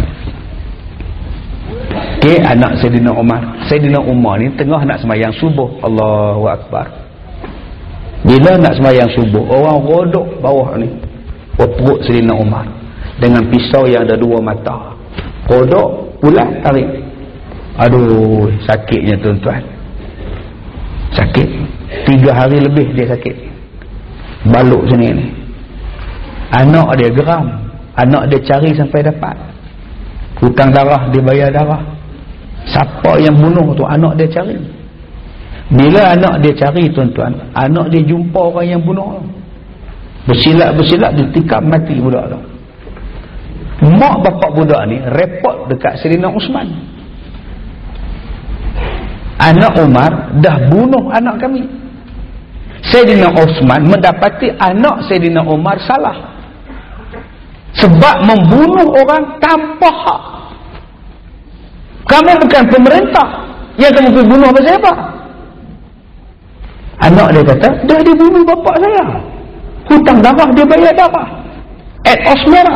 Okey, anak Saidina Umar. Saidina Umar ni tengah nak sembahyang subuh. Allahu Akbar. Bila nak sembahyang subuh, orang rodok bawah ni. Perut Saidina Umar dengan pisau yang ada dua mata. Rodok, ulat, tarik. Aduh, sakitnya tuan-tuan. Sakit. Tiga hari lebih dia sakit. Baluk sini ni. Anak dia geram. Anak dia cari sampai dapat. Hutang darah, dia bayar darah. Siapa yang bunuh tu anak dia cari. Bila anak dia cari tuan-tuan, anak dia jumpa orang yang bunuh, bersilat-bersilat ditikam mati budak tu. Mak bapak budak ni report dekat Saidina Osman. Anak Umar dah bunuh anak kami. Saidina Osman mendapati anak Saidina Umar salah sebab membunuh orang tanpa hak. Kamu bukan pemerintah yang kamu pergi bunuh pasal apa? Anak dia kata, dah dia bunuh bapak saya. Hutang darah dia bayar darah. At Osmera.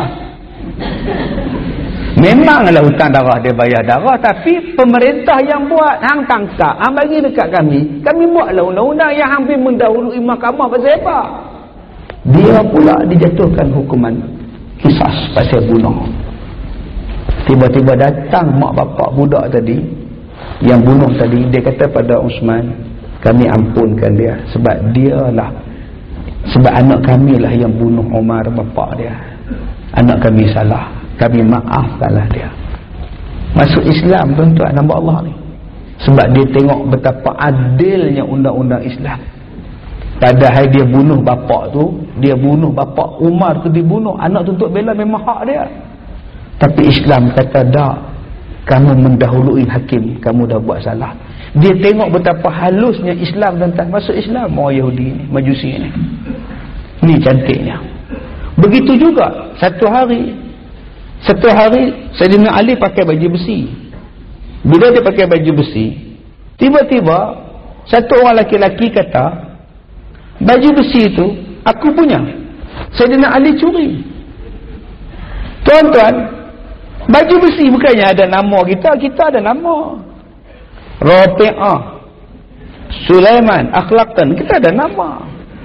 Memanglah hutang darah dia bayar darah, tapi pemerintah yang buat, hang tangkap, hang bagi dekat kami, kami buatlah undang-undang yang hampir mendahului mahkamah pasal apa? Dia pula dijatuhkan hukuman kisas pasal bunuh. Tiba-tiba datang mak bapak budak tadi yang bunuh tadi, dia kata pada Osman, kami ampunkan dia sebab dia lah, sebab anak kami lah yang bunuh Umar bapak dia. Anak kami salah, kami maafkanlah dia. Masuk Islam tuan-tuan, nama Allah ni. Sebab dia tengok betapa adilnya undang-undang Islam. Padahal dia bunuh bapak tu, dia bunuh bapak Umar tu dibunuh, anak tuntut bela memang hak dia. Tapi Islam kata tak, kamu mendahului hakim, kamu dah buat salah. Dia tengok betapa halusnya Islam tentang masuk Islam orang Yahudi ni, Majusi ni. Ni cantiknya. Begitu juga satu hari satu hari Saidina Ali pakai baju besi. Bila dia pakai baju besi, tiba-tiba satu orang laki-laki kata, baju besi itu aku punya. Saidina Ali curi. Tuan-tuan, baju besi bukannya ada nama kita, kita ada nama. Rafi'ah, Sulaiman, Akhlaqan, kita ada nama.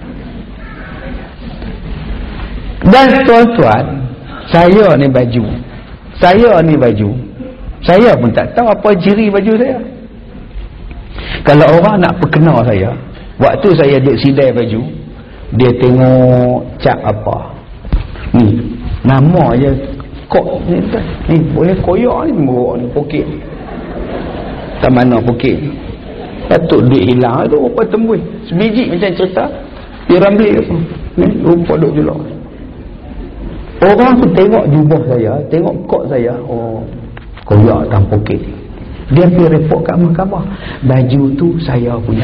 Dan tuan-tuan, saya ni baju, saya ni baju, saya pun tak tahu apa ciri baju saya. Kalau orang nak perkenal saya, waktu saya duduk sidai baju, dia tengok cap apa ni, nama je kok ni, ni boleh koyak ni, bawa ni poket ni, tak mana poket ni, patut duit hilang tu, rupa tembus sebiji macam cerita dia rambli apa ni, rupa duduk julak. Orang tu tengok jubah saya, tengok kok saya, oh koyak dalam poket. Dia pergi report kat mahkamah, baju tu saya punya.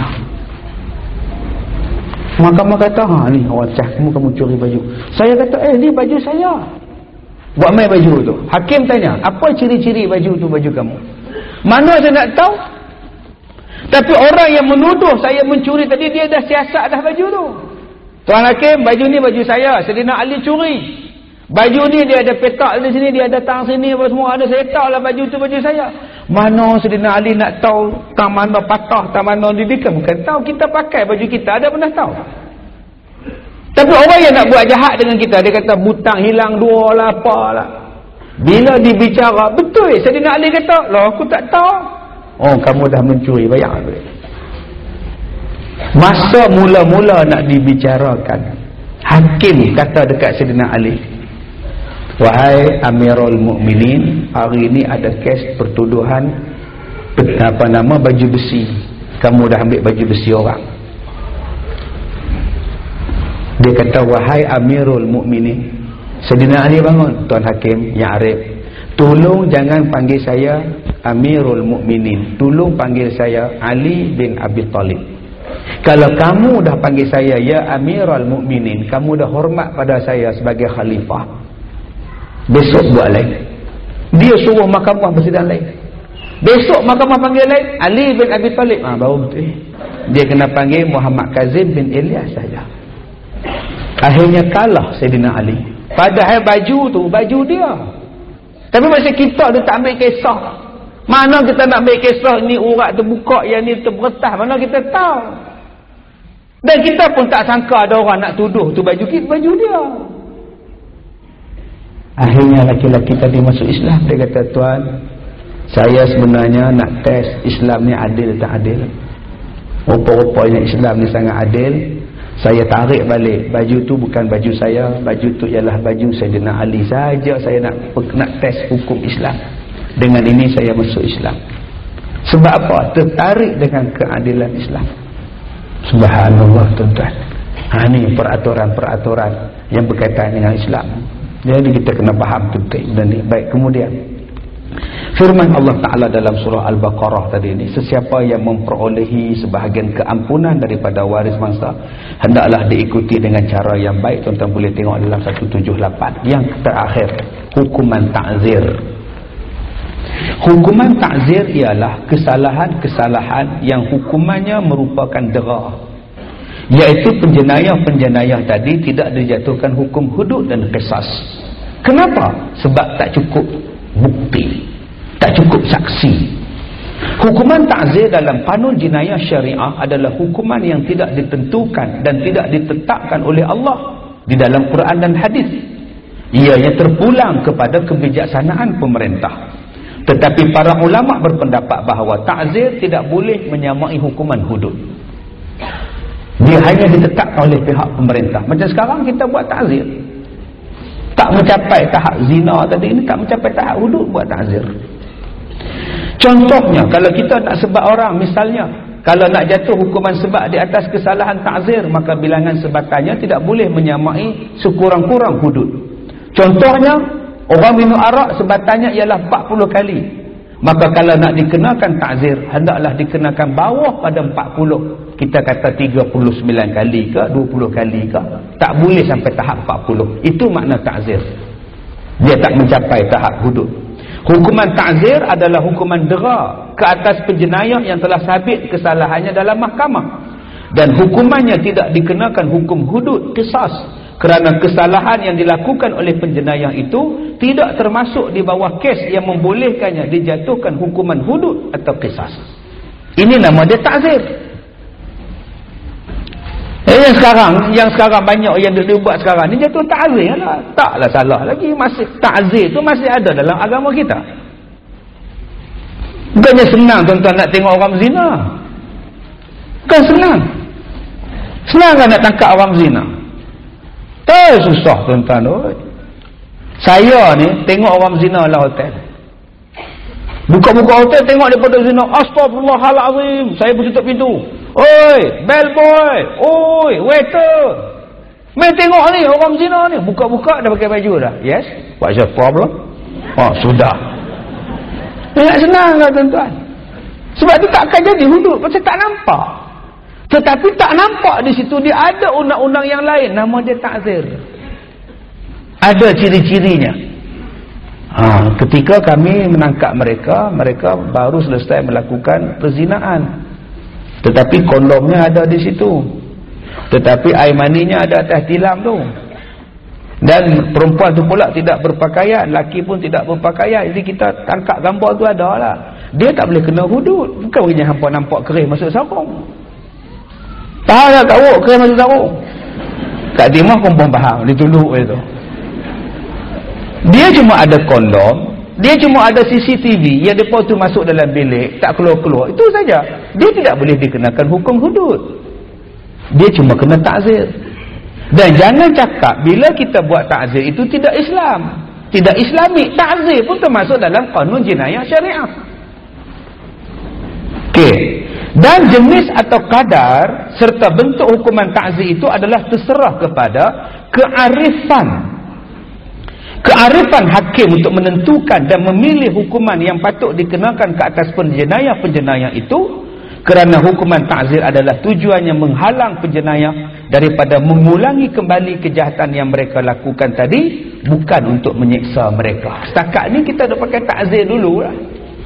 Mahkamah kata, ha ni orang cah kamu, kamu curi baju. Saya kata, eh ni baju saya. Buat main baju tu. Hakim tanya, apa ciri-ciri baju tu baju kamu? Mana saya nak tahu? Tapi orang yang menuduh saya mencuri tadi, dia dah siasat dah baju tu. Tuan Hakim, baju ni baju saya, Saidina Ali curi. Baju ni dia ada petak di sini, dia ada tang sini, apa semua ada. Saya tahu lah baju tu baju saya. Mana Saidina Ali nak tahu tang mana patah, tang mana didikan? Bukan tahu, kita pakai baju kita, ada pernah tahu. Tapi orang yang nak buat jahat dengan kita, dia kata butang hilang dua lah, apalah. Bila dibicara, betul Saidina Ali kata, loh aku tak tahu. Oh kamu dah mencuri, bayar. Masa mula-mula nak dibicarakan, hakim kata dekat Saidina Ali, wahai Amirul Mukminin, hari ini ada kes pertuduhan apa nama baju besi. Kamu dah ambil baju besi orang. Dia kata, wahai Amirul Mukminin. Saidina Ali bangun, Tuan Hakim yang arif, tolong jangan panggil saya Amirul Mukminin, tolong panggil saya Ali bin Abi Talib. Kalau kamu dah panggil saya ya Amirul Mukminin, kamu dah hormat pada saya sebagai khalifah. Besok buat lain. Dia suruh mahkamah bersidang lain. Besok mahkamah panggil lain, Ali bin Abi Talib. Ah, baru betul. Dia kena panggil Muhammad Kazim bin Ilyas saja. Akhirnya kalah Saidina Ali. Padahal baju tu baju dia. Tapi masa kita dia tak ambil kisah. Mana kita nak ambil kisah ni urat terbuka, yang ni terberetah, mana kita tahu. Dan kita pun tak sangka ada orang nak tuduh tu baju kita, baju dia. Akhirnya laki-laki tadi masuk Islam. Dia kata, tuan, saya sebenarnya nak test Islam ni adil tak adil. Rupa-rupanya Islam ni sangat adil. Saya tarik balik, baju tu bukan baju saya, baju tu ialah baju Saidina Ali saja. Saya nak nak test hukum Islam. Dengan ini saya masuk Islam. Sebab apa? Tertarik dengan keadilan Islam. Subhanallah tuan-tuan. Ha, ni peraturan-peraturan yang berkaitan dengan Islam. Jadi kita kena faham betul benda ni. Baik, kemudian firman Allah Ta'ala dalam surah Al-Baqarah tadi ni, sesiapa yang memperolehi sebahagian keampunan daripada waris bangsa, hendaklah diikuti dengan cara yang baik. Tuan-tuan boleh tengok dalam seratus tujuh puluh lapan. Yang terakhir, hukuman ta'zir. Hukuman ta'zir ialah kesalahan-kesalahan yang hukumannya merupakan dera, iaitu penjenayah-penjenayah tadi tidak dijatuhkan hukum hudud dan qisas. Kenapa? Sebab tak cukup bukti, tak cukup saksi. Hukuman ta'zir dalam kanun jenayah syariah adalah hukuman yang tidak ditentukan dan tidak ditetapkan oleh Allah di dalam Quran dan hadis. Ianya terpulang kepada kebijaksanaan pemerintah. Tetapi para ulama berpendapat bahawa ta'zir tidak boleh menyamai hukuman hudud. Dia hanya ditetapkan oleh pihak pemerintah. Macam sekarang kita buat ta'zir, tak mencapai tahap zina tadi ini, tak mencapai tahap hudud, buat ta'zir. Contohnya, kalau kita nak sebat orang, misalnya kalau nak jatuh hukuman sebat di atas kesalahan ta'zir, maka bilangan sebatannya tidak boleh menyamai sekurang-kurang hudud. Contohnya, orang minum arak sebatannya ialah empat puluh kali. Maka kalau nak dikenakan ta'zir, hendaklah dikenakan bawah pada empat puluh. Kita kata tiga puluh sembilan kali ke, dua puluh kali ke. Tak boleh sampai tahap empat puluh. Itu makna ta'zir. Dia tak mencapai tahap hudud. Hukuman ta'zir adalah hukuman dera ke atas penjenayah yang telah sabit kesalahannya dalam mahkamah. Dan hukumannya tidak dikenakan hukum hudud, qisas. Kerana kesalahan yang dilakukan oleh penjenayah itu tidak termasuk di bawah kes yang membolehkannya dijatuhkan hukuman hudud atau qisas. Ini nama dia ta'zir. Eh, yang sekarang, yang sekarang banyak yang dibuat sekarang ni jatuh ta'zir lah. Taklah salah lagi, masih ta'zir tu masih ada dalam agama kita. Bukannya senang tuan-tuan nak tengok orang zina. Bukan senang. Senang kan nak tangkap orang zina? Eh, susah tuan-tuan. Saya ni tengok orang zina lah hotel. Buka-buka hotel tengok daripada zina. Astaghfirullahalazim. Saya pun tutup pintu. Oi, bellboy. Oi, waiter. Main tengok ni orang zina ni. Buka-buka dah pakai baju dah. Yes? What's your problem? Oh, sudah. Tak senang lah tuan-tuan. Sebab tu tak akan jadi hudud. Pasal tak nampak. Tetapi tak nampak di situ dia ada undang-undang yang lain, nama dia ta'zir. Ada ciri-cirinya. Ha, ketika kami menangkap mereka, mereka baru selesai melakukan perzinaan. Tetapi kondomnya ada di situ. Tetapi air maninya ada atas tilam tu. Dan perempuan tu pula tidak berpakaian, laki pun tidak berpakaian. Jadi kita tangkap gambar tu ada lah. Dia tak boleh kena hudud. Bukan punya hampa nampak keris masuk sarung. Faham tak tahu kena masuk sarung? Kat Timah pun pun faham, ditunduk itu. Dia cuma ada kondom, dia cuma ada C C T V yang depa tu masuk dalam bilik, tak keluar-keluar. Itu saja. Dia tidak boleh dikenakan hukum hudud. Dia cuma kena ta'zir. Dan jangan cakap bila kita buat ta'zir itu tidak Islam. Tidak Islamik. Ta'zir pun termasuk dalam kanun jenayah syariah. Okey. Dan jenis atau kadar serta bentuk hukuman ta'zir itu adalah terserah kepada kearifan. Kearifan hakim untuk menentukan dan memilih hukuman yang patut dikenakan ke atas penjenayah-penjenayah itu, kerana hukuman ta'zir adalah tujuannya menghalang penjenayah daripada mengulangi kembali kejahatan yang mereka lakukan tadi, bukan untuk menyiksa mereka. Setakat ni kita dah pakai ta'zir dulu lah.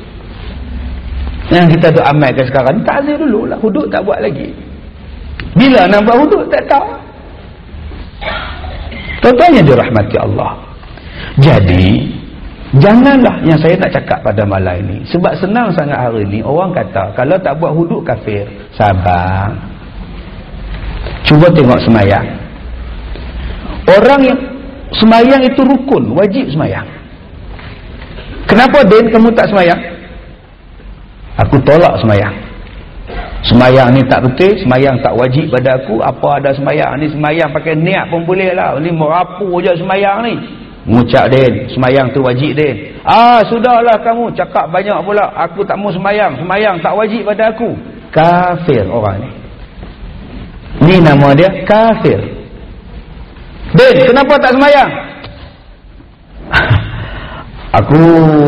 Yang kita tu amalkan sekarang ni ta'zir dulu lah. Hudud tak buat lagi. Bila nak buat hudud tak tahu. Tuan-tuannya dirahmati Allah. Jadi janganlah, yang saya nak cakap pada malam ini, sebab senang sangat hari ni orang kata kalau tak buat hudud kafir. Sabar, cuba tengok semayang. Orang yang semayang itu rukun, wajib semayang. Kenapa Din kamu tak semayang? Aku tolak semayang. Semayang ni tak betul, semayang tak wajib pada aku. Apa ada semayang ni, semayang pakai niat pun boleh lah. Ni merapu je semayang ni. Mengucap din, semayang tu wajib din. Ah, sudahlah kamu cakap banyak pula, aku tak mau semayang, semayang tak wajib pada aku. Kafir orang ni. Ni nama dia kafir. Din, kenapa tak semayang? Aku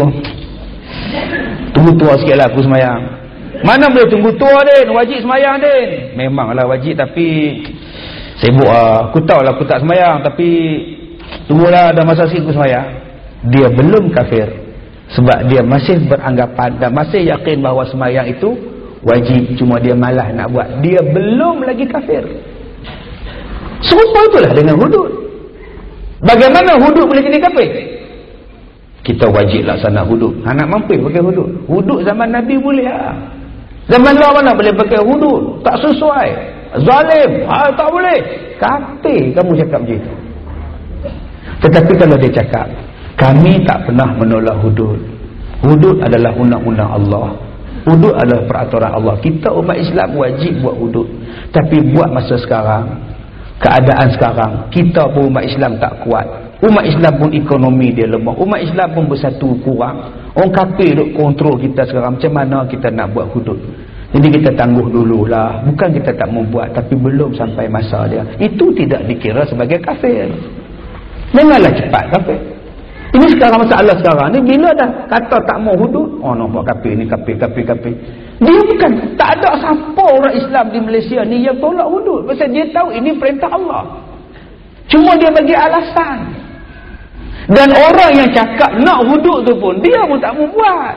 tunggu tua sikit lah aku semayang. Mana boleh tunggu tua din, wajib semayang din. Memanglah wajib tapi sibuk lah. Aku tahu lah aku tak semayang tapi tunggulah ada masa sikit aku semayang. Dia belum kafir sebab dia masih beranggapan dan masih yakin bahawa semayang itu wajib, cuma dia malas nak buat. Dia belum lagi kafir. Serupa itulah dengan hudud. Bagaimana hudud boleh jadi kafir? Kita wajib laksana hudud. Anak mampu pakai hudud. Hudud zaman Nabi boleh lah. Zaman luar mana boleh pakai hudud? Tak sesuai. Zalim. Ha, tak boleh. Kafir kamu cakap macam itu. Tetapi kalau dia cakap, kami tak pernah menolak hudud. Hudud adalah undang-undang Allah. Hudud adalah peraturan Allah. Kita umat Islam wajib buat hudud. Tapi buat masa sekarang, keadaan sekarang, kita pun umat Islam tak kuat. Umat Islam pun ekonomi dia lemah. Umat Islam pun bersatu kurang. Orang kafir duk kontrol kita sekarang. Macam mana kita nak buat hudud? Jadi kita tangguh dululah. Bukan kita tak membuat, tapi belum sampai masa dia. Itu tidak dikira sebagai kafir. Janganlah cepat kafir. Ini sekarang masalah sekarang ni, bila dah kata tak mau hudud, oh nampak kafir ni, kafir, kafir, kafir. Dia bukan, tak ada siapa orang Islam di Malaysia ni yang tolak hudud. Pasal dia tahu ini perintah Allah. Cuma dia bagi alasan. Dan orang yang cakap nak hudud tu pun, dia pun tak mau buat.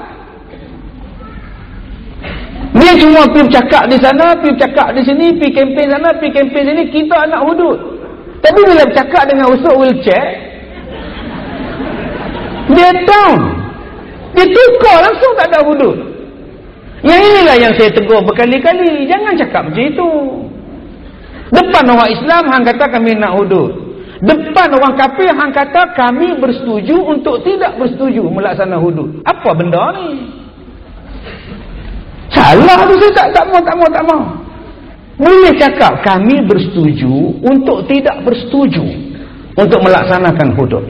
Dia cuma pergi cakap di sana, pergi cakap di sini, pergi kempen sana, pergi kempen sini, kita nak hudud. Tapi bila bercakap dengan usul wheelchair, dia down. Dia tukar langsung tak ada hudud. Yang inilah yang saya tegur berkali-kali. Jangan cakap macam itu. Depan orang Islam, hang kata kami nak hudud. Depan orang kafir, hang kata kami bersetuju untuk tidak bersetuju melaksana hudud. Apa benda ni? Salah tu saya tak, tak mau, tak mau, tak mau. Boleh cakap kami bersetuju untuk tidak bersetuju untuk melaksanakan hudud.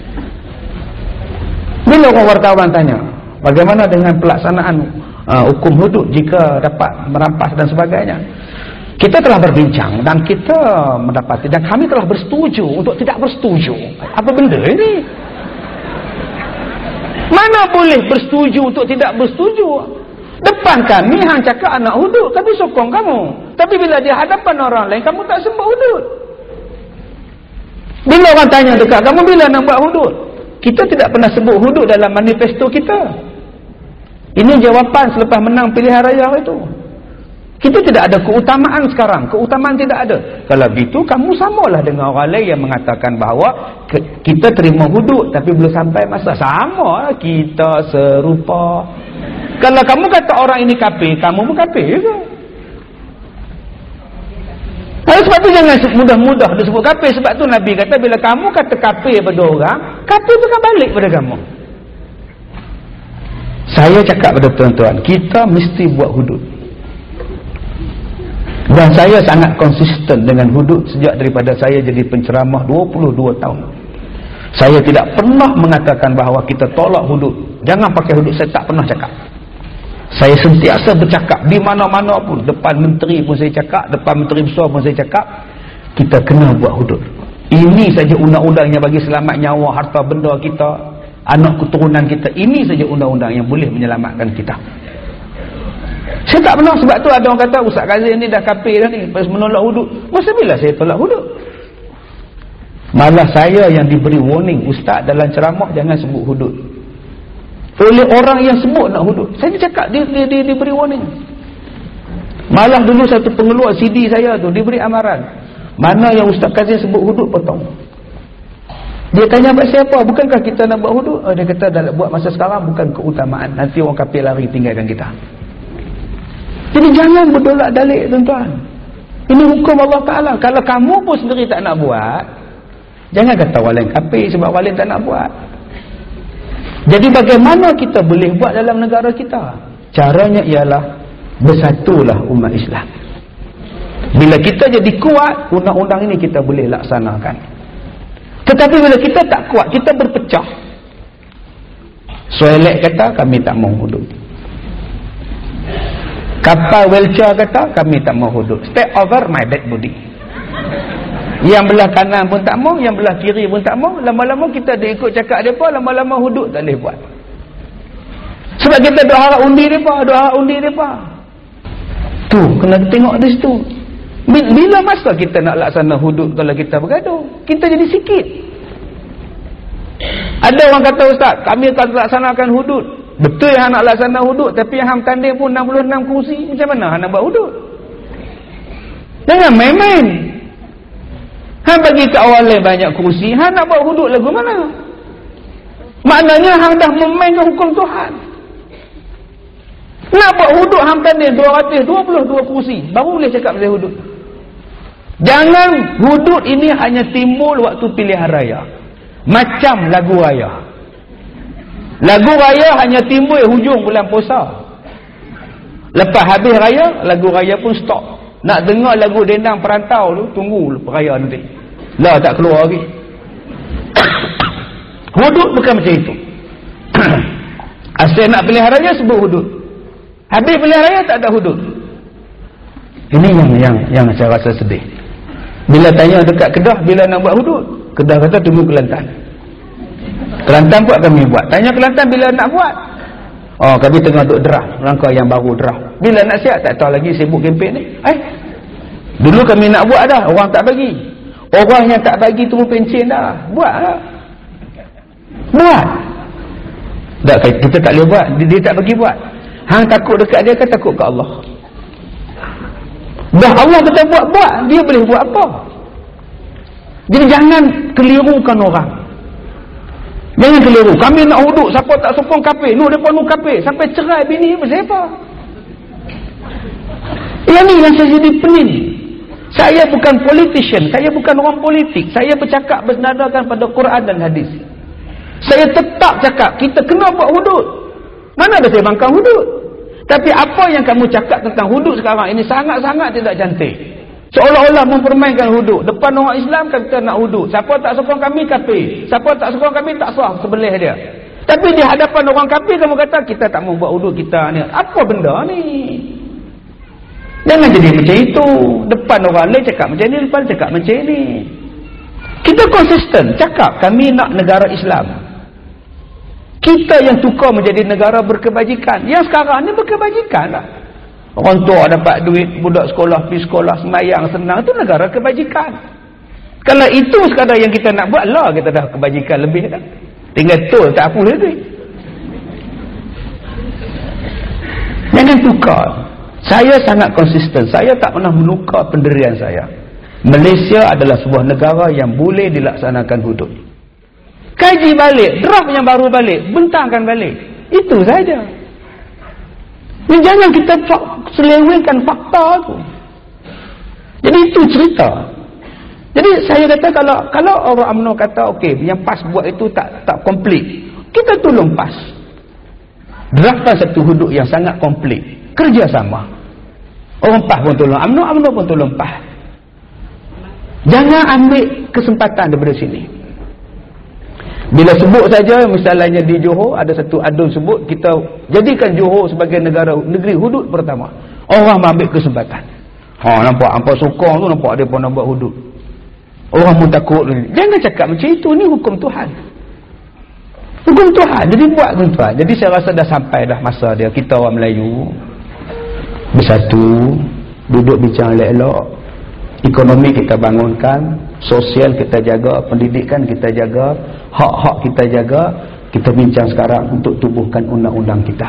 Bila orang wartawan tanya, bagaimana dengan pelaksanaan uh, hukum hudud jika dapat merampas dan sebagainya, kita telah berbincang dan kita mendapati dan kami telah bersetuju untuk tidak bersetuju. Apa benda ini? Mana boleh bersetuju untuk tidak bersetuju? Depan kami hang cakap anak hudud, kami sokong kamu. Tapi bila di hadapan orang lain, kamu tak sebut hudud. Bila orang tanya dekat kamu, bila nak buat hudud? Kita tidak pernah sebut hudud dalam manifesto kita. Ini jawapan selepas menang pilihan raya itu. Kita tidak ada keutamaan sekarang. Keutamaan tidak ada. Kalau begitu, kamu samalah dengan orang lain yang mengatakan bahawa kita terima hudud tapi belum sampai masa. Sama, kita serupa. Kalau kamu kata orang ini kafir, kamu pun kafir juga. Lalu sebab tu jangan mudah-mudah disebut kafir. Sebab tu Nabi kata bila kamu kata kafir pada orang, kafir tu kan balik pada kamu. Saya cakap pada tuan-tuan, kita mesti buat hudud. Dan saya sangat konsisten dengan hudud sejak daripada saya jadi penceramah dua puluh dua tahun. Saya tidak pernah mengatakan bahawa kita tolak hudud. Jangan pakai hudud, saya tak pernah cakap. Saya sentiasa bercakap di mana-mana pun. Depan menteri pun saya cakap, depan menteri besar pun saya cakap, kita kena buat hudud. Ini saja undang-undang yang bagi selamat nyawa, harta benda kita, anak keturunan kita. Ini saja undang-undang yang boleh menyelamatkan kita. Saya tak pernah, sebab tu ada orang kata Ustaz Kazim ni dah kafir dah ni, pasal menolak hudud. Masa bila saya tolak hudud? Malah saya yang diberi warning, Ustaz dalam ceramah jangan sebut hudud. Oleh orang yang sebut nak hudud. Saya cakap dia, dia, dia diberi warning. Malah dulu satu pengeluar C D saya tu diberi amaran, mana yang Ustaz Kazim sebut hudud potong. Dia tanya buat siapa? Bukankah kita nak buat hudud? Oh, dia kata dah buat masa sekarang bukan keutamaan, nanti orang kafir lari tinggalkan kita. Jadi jangan berdolak dalik tuan-tuan. Ini hukum Allah Ta'ala. Kalau kamu pun sendiri tak nak buat, jangan kata orang lain kafir sebab orang lain tak nak buat. Jadi bagaimana kita boleh buat dalam negara kita? Caranya ialah bersatulah umat Islam. Bila kita jadi kuat, undang-undang ini kita boleh laksanakan. Tetapi bila kita tak kuat, kita berpecah. Soelek kata kami tak mau hudud. Kapal wheelchair kata kami tak mau hudud. Stay over my dead body. Yang belah kanan pun tak mau, yang belah kiri pun tak mau. Lama-lama kita dia ikut cakap mereka, lama-lama hudud tak boleh buat. Sebab kita doa harap undi mereka, doa harap undi mereka. Tu, kena tengok di situ. Bila masa kita nak laksana hudud kalau kita bergaduh? Kita jadi sikit. Ada orang kata, Ustaz, kami akan laksanakan hudud. Betul yang nak laksana hudud, tapi yang ham tanding pun enam puluh enam kursi. Macam mana nak buat hudud? Jangan main-main. Han bagi ke awalnya banyak kursi, han nak buat hudud lagu mana? Maknanya han dah memainkan hukum Tuhan. Nak buat hudud han tanding dua ratus dua puluh dua kursi, baru boleh cakap pasal hudud. Jangan hudud ini hanya timbul waktu pilihan raya. Macam lagu raya. Lagu raya hanya timbul hujung bulan puasa. Lepas habis raya, lagu raya pun stop. Nak dengar lagu Dendang Perantau tu, tunggu peraya nanti. Lah tak keluar lagi. Hudud bukan macam itu. Asal nak pilihan raya sebut hudud. Habis pilihan raya tak ada hudud. Ini yang yang yang saya rasa sedih. Bila tanya dekat Kedah, bila nak buat hudud, Kedah kata tunggu Kelantan. Kelantan buat, kami buat. Tanya Kelantan bila nak buat. Oh, kami tengah duk draft, langkah yang baru draft. Bila nak siap, tak tahu lagi, sibuk kempen ni. Eh, dulu kami nak buat dah, orang tak bagi. Orang yang tak bagi tu pencen dah. Buat lah. Buat. Tak, kita tak boleh buat. Dia, dia tak bagi buat. Hang takut dekat dia kan takut ke Allah. Dah Allah kata buat-buat, dia boleh buat apa? Jadi jangan kelirukan orang. Jangan keliru. Kami nak hudud, siapa tak sokong kafir. Nu depa nu kafir, sampai cerai bini pasal apa? Yang ni yang saya jadi pening. Saya bukan politician, saya bukan orang politik. Saya bercakap berdasarkan pada Quran dan hadis. Saya tetap cakap kita kena buat hudud. Mana ada saya bangkang hudud? Tapi apa yang kamu cakap tentang hudud sekarang ini sangat-sangat tidak cantik. Seolah-olah mempermainkan hudud. Depan orang Islam kata nak hudud. Siapa tak sokong kami kafir. Siapa tak sokong kami tak sah sebelah dia. Tapi di hadapan orang kafir kamu kata kita tak mau buat hudud kita ni. Apa benda ni? Jangan jadi macam itu. Depan orang lain cakap macam ni, depan cakap macam ni. Kita konsisten cakap kami nak negara Islam. Kita yang tukar menjadi negara berkebajikan. Yang sekarang ni berkebajikan lah. Orang tua dapat duit, budak sekolah pergi sekolah, semayang senang, itu negara kebajikan. Kalau itu sekadar yang kita nak buat lah, kita dah kebajikan lebih dah. Tinggal tol tak apa duit. Jangan tukar. Saya sangat konsisten. Saya tak pernah menukar pendirian saya. Malaysia adalah sebuah negara yang boleh dilaksanakan hudud. Kaji balik, draft yang baru balik, bentangkan balik. Itu saja. Ni jangan kita selewengkan fakta tu. Jadi itu cerita. Jadi saya kata kalau kalau orang U M N O kata okey, yang PAS buat itu tak tak komplit, kita tolong PAS. Draftkan satu hudud yang sangat komplit. Kerjasama. Orang PAS pun tolong U M N O, U M N O pun tolong PAS. Jangan ambil kesempatan daripada sini. Bila sebut saja, misalnya di Johor ada satu adun sebut, kita jadikan Johor sebagai negara negeri hudud pertama. Orang ambil kesempatan. Ha, nampak apa sokong tu, nampak dia pun nak buat hudud. Orang pun takut. Jangan cakap macam itu, ni hukum Tuhan. Hukum Tuhan. Jadi buat hukum Tuhan. Jadi saya rasa dah sampai dah masa dia kita orang Melayu bersatu, duduk bincang elok-elok. Ekonomi kita bangunkan, sosial kita jaga, pendidikan kita jaga, hak-hak kita jaga. Kita bincang sekarang untuk tubuhkan undang-undang kita.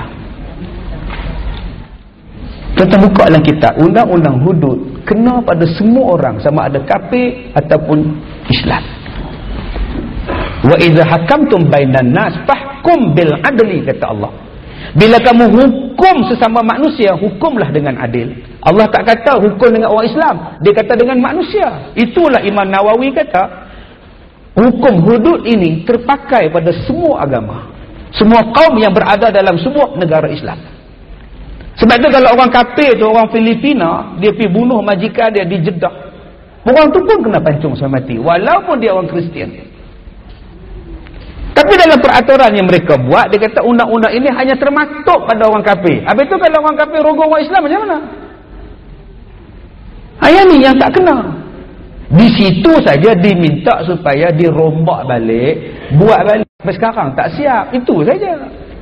Kita buka dalam kitab, undang-undang hudud kena pada semua orang, sama ada kafir ataupun Islam. Wa idza hakamtum bainan nas fahkum bil adli, kata Allah. Bila kamu hukum sesama manusia, hukumlah dengan adil. Allah tak kata hukum dengan orang Islam, dia kata dengan manusia. Itulah Imam Nawawi kata hukum hudud ini terpakai pada semua agama, semua kaum yang berada dalam sebuah negara Islam. Sebab tu kalau orang kafir tu, orang Filipina, dia pergi bunuh majikan dia di Jeddah, orang tu pun kena pancung sampai mati walaupun dia orang Kristian. Tapi dalam peraturan yang mereka buat, dia kata undang-undang ini hanya termaktub pada orang kafir. Habis tu kalau orang kafir rogol orang Islam macam mana? Ayat ni yang tak kena. Di situ saja diminta supaya dirombak balik, buat balik. Sampai sekarang tak siap. Itu saja.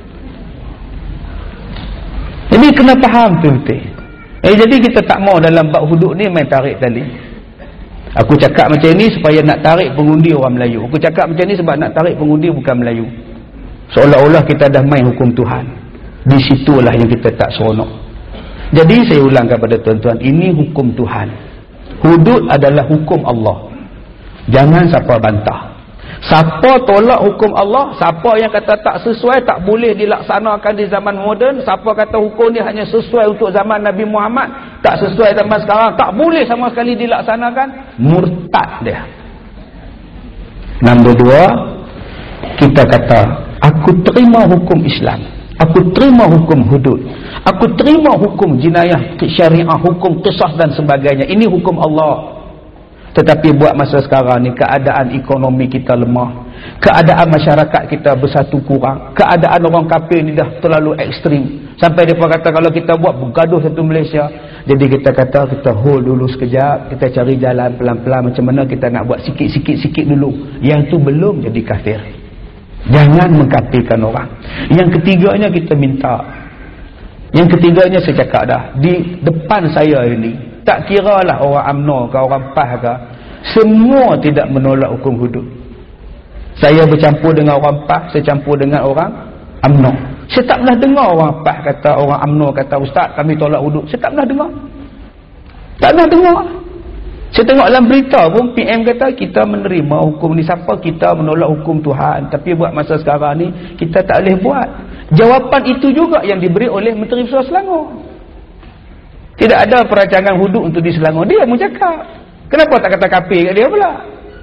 Jadi kena faham tu betul. Eh, jadi kita tak mau dalam bab hudud ni main tarik tali. Aku cakap macam ni supaya nak tarik pengundi orang Melayu. Aku cakap macam ni sebab nak tarik pengundi bukan Melayu. Seolah-olah kita dah main hukum Tuhan. Di situlah yang kita tak seronok. Jadi saya ulang kepada tuan-tuan, ini hukum Tuhan. Hudud adalah hukum Allah. Jangan siapa bantah. Siapa tolak hukum Allah, siapa yang kata tak sesuai, tak boleh dilaksanakan di zaman moden, siapa kata hukum ni hanya sesuai untuk zaman Nabi Muhammad, tak sesuai zaman sekarang, tak boleh sama sekali dilaksanakan, murtad dia. Nombor dua, kita kata aku terima hukum Islam, aku terima hukum hudud, aku terima hukum jinayah syariah, hukum qisas dan sebagainya, ini hukum Allah. Tetapi buat masa sekarang ni keadaan ekonomi kita lemah, keadaan masyarakat kita bersatu kurang, keadaan orang kafir ni dah terlalu ekstrim sampai mereka kata kalau kita buat bergaduh satu Malaysia. Jadi kita kata kita hold dulu sekejap, kita cari jalan pelan-pelan macam mana kita nak buat sikit-sikit-sikit dulu. Yang tu belum jadi kafir. Jangan mengkafirkan orang. Yang ketiganya kita minta, yang ketiganya saya cakap dah di depan saya ini, tak kira lah orang U M N O ke orang P A H ke, semua tidak menolak hukum hudud. Saya bercampur dengan orang P A H, saya campur dengan orang U M N O. Saya tak pernah dengar orang P A H kata, orang U M N O kata, Ustaz kami tolak hudud. Saya tak pernah dengar. Tak pernah dengar. Saya tengok dalam berita pun P M kata kita menerima hukum ni. Siapa kita menolak hukum Tuhan, tapi buat masa sekarang ni kita tak boleh buat. Jawapan itu juga yang diberi oleh Menteri Besar Selangor. Tidak ada perancangan hudud untuk di Selangor. Dia pun cakap. Kenapa tak kata kafir kat dia pula?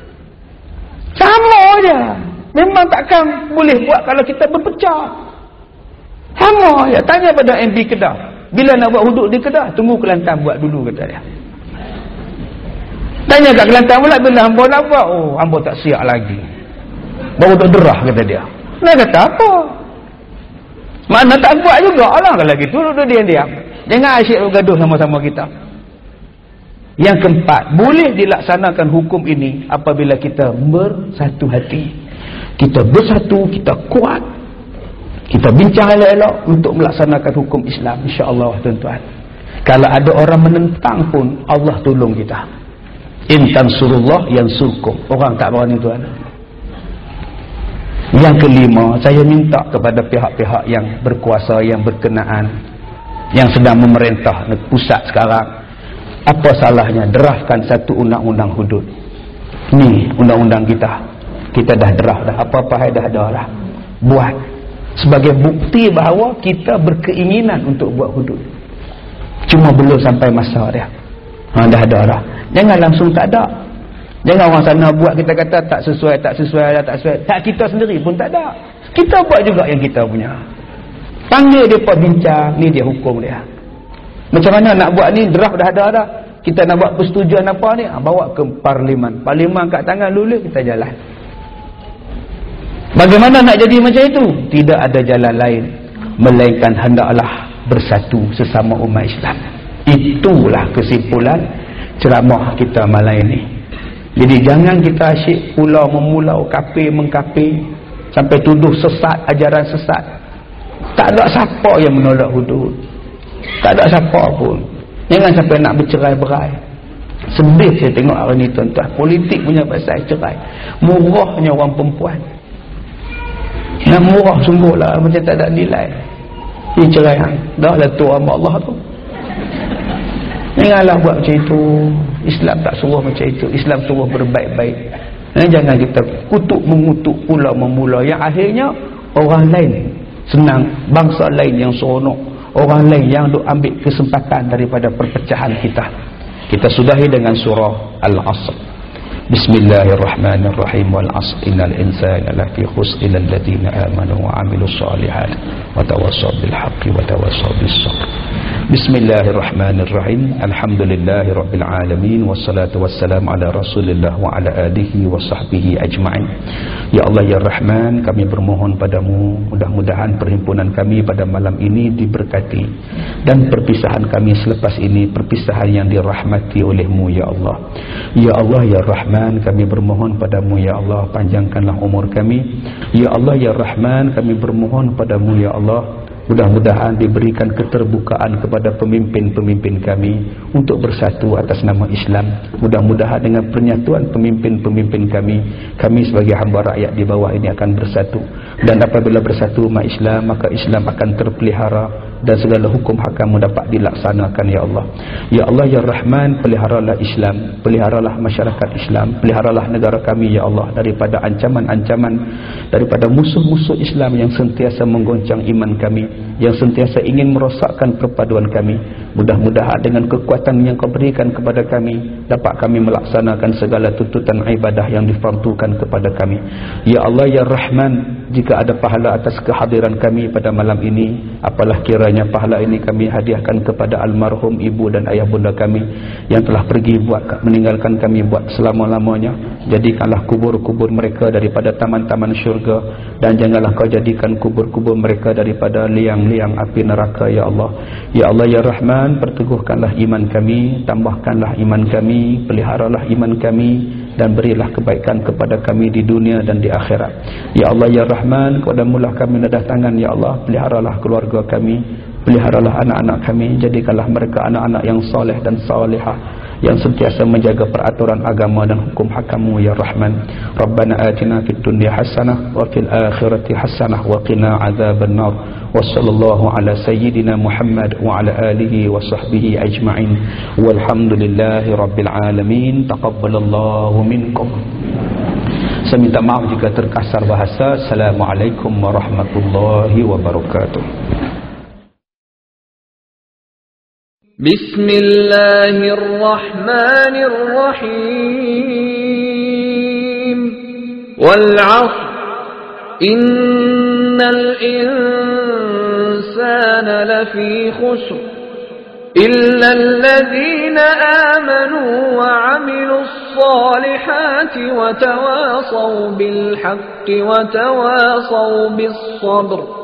Sama je. Memang takkan boleh buat kalau kita berpecah. Sama je. Tanya pada M P Kedah. Bila nak buat hudud di Kedah, tunggu Kelantan buat dulu, kata dia. Tanya kat Kelantan pula, bila hamba nak buat, oh hamba tak siap lagi. Baru tak derah, kata dia. Nak kata apa? Mana tak buat juga lah kalau gitu. Duduk diam-diam. Jangan asyik bergaduh sama-sama kita. Yang keempat, boleh dilaksanakan hukum ini apabila kita bersatu hati. Kita bersatu, kita kuat. Kita bincang elok-elok untuk melaksanakan hukum Islam, insya-Allah tuan-tuan. Kalau ada orang menentang pun, Allah tolong kita. In tansurullah yansurkum. Orang tak berani tuan. Yang kelima, saya minta kepada pihak-pihak yang berkuasa, yang berkenaan, yang sedang memerintah pusat sekarang, apa salahnya draftkan satu undang-undang hudud. Ni undang-undang kita, kita dah draft dah, apa-apa dah ada lah, buat sebagai bukti bahawa kita berkeinginan untuk buat hudud. Cuma belum sampai masa dia. Ha, dah ada dah. Jangan langsung tak ada. Jangan orang sana buat kita kata tak sesuai, tak sesuai, tak sesuai. Tak, kita sendiri pun tak ada. Kita buat juga yang kita punya. Panggil dia buat bincang, ni dia hukum dia. Macam mana nak buat ni, draft dah ada dah. Kita nak buat persetujuan apa ni, bawa ke parlimen. Parlimen kat tangan lulus, kita jalan. Bagaimana nak jadi macam itu? Tidak ada jalan lain melainkan hendaklah bersatu sesama umat Islam. Itulah kesimpulan ceramah kita malam ini. Jadi jangan kita asyik pulau memulau, kafir mengkafir, sampai tuduh sesat, ajaran sesat. Tak ada siapa yang menolak hudud. Tak ada siapa pun. Jangan sampai nak bercerai-berai. Sedih saya tengok hari ni tuan-tuan. Politik punya pasal cerai. Murahnya orang perempuan. Nak murah sungguh lah, macam tak ada nilai. Ini cerai. Dah lah tu sama Allah tu. Janganlah buat macam itu. Islam tak suruh macam itu. Islam suruh berbaik-baik. Jangan kita kutuk mengutuk, pulau memula. Yang akhirnya orang lain senang, bangsa lain yang seronok, orang lain yang duk ambil kesempatan daripada perpecahan kita. Kita sudahi dengan surah Al-Asr. Bismillahirrahmanirrahim. Wal 'asr innal insana lafi khusr illa alladziina aamanu wa 'amilus shalihat wa tawassaw bil haqqi wa tawassaw bis sabr. Bismillahirrahmanirrahim. Alhamdulillahirabbil alamin wassalatu wassalamu ala Rasulillah wa ala alihi wa sahbihi ajma'in. Ya Allah ya Rahman, kami bermohon padamu, mudah-mudahan perhimpunan kami pada malam ini diberkati dan perpisahan kami selepas ini perpisahan yang dirahmati olehmu ya Allah. Ya Allah ya Rahman, kami bermohon padamu ya Allah, panjangkanlah umur kami. Ya Allah ya Rahman, kami bermohon padamu ya Allah, mudah-mudahan diberikan keterbukaan kepada pemimpin-pemimpin kami untuk bersatu atas nama Islam. Mudah-mudahan dengan penyatuan pemimpin-pemimpin kami, kami sebagai hamba rakyat di bawah ini akan bersatu. Dan apabila bersatu umat Islam, maka Islam akan terpelihara dan segala hukum hakamu dapat dilaksanakan ya Allah. Ya Allah ya Rahman, peliharalah Islam, peliharalah masyarakat Islam, peliharalah negara kami ya Allah daripada ancaman-ancaman daripada musuh-musuh Islam yang sentiasa menggoncang iman kami, yang sentiasa ingin merosakkan perpaduan kami. Mudah-mudahan dengan kekuatan yang kau berikan kepada kami, dapat kami melaksanakan segala tuntutan ibadah yang difardukan kepada kami. Ya Allah ya Rahman, jika ada pahala atas kehadiran kami pada malam ini, apalah kiranya pahala ini kami hadiahkan kepada almarhum ibu dan ayah bunda kami yang telah pergi buat meninggalkan kami buat selama-lamanya. Jadikanlah kubur-kubur mereka daripada taman-taman syurga, dan janganlah kau jadikan kubur-kubur mereka daripada liang-liang api neraka ya Allah. Ya Allah ya Rahman, perteguhkanlah iman kami, tambahkanlah iman kami, peliharalah iman kami, dan berilah kebaikan kepada kami di dunia dan di akhirat. Ya Allah ya Rahman, kepadamulah kami nadah tangan ya Allah, peliharalah keluarga kami, peliharalah anak-anak kami, jadikanlah mereka anak-anak yang soleh dan salihah, yang sentiasa menjaga peraturan agama dan hukum hakamu ya Rahman. Rabbana atina fid dunya hasanah wa fil akhirati hasanah wa qina adzabannar. Wa sallallahu ala sayyidina Muhammad wa ala alihi wa sahbihi ajma'in. Walhamdulillahi rabbil alamin. Taqabbalallahu minkum. Saya minta maaf jika terkasar bahasa. Assalamualaikum warahmatullahi wabarakatuh. Bismillahirrahmanirrahim. Wal 'ashr innal insana lafi khusr illa alladhina amanu wa 'amilus salihati wa tawasaw bil haqqi wa tawasaw bis sabr.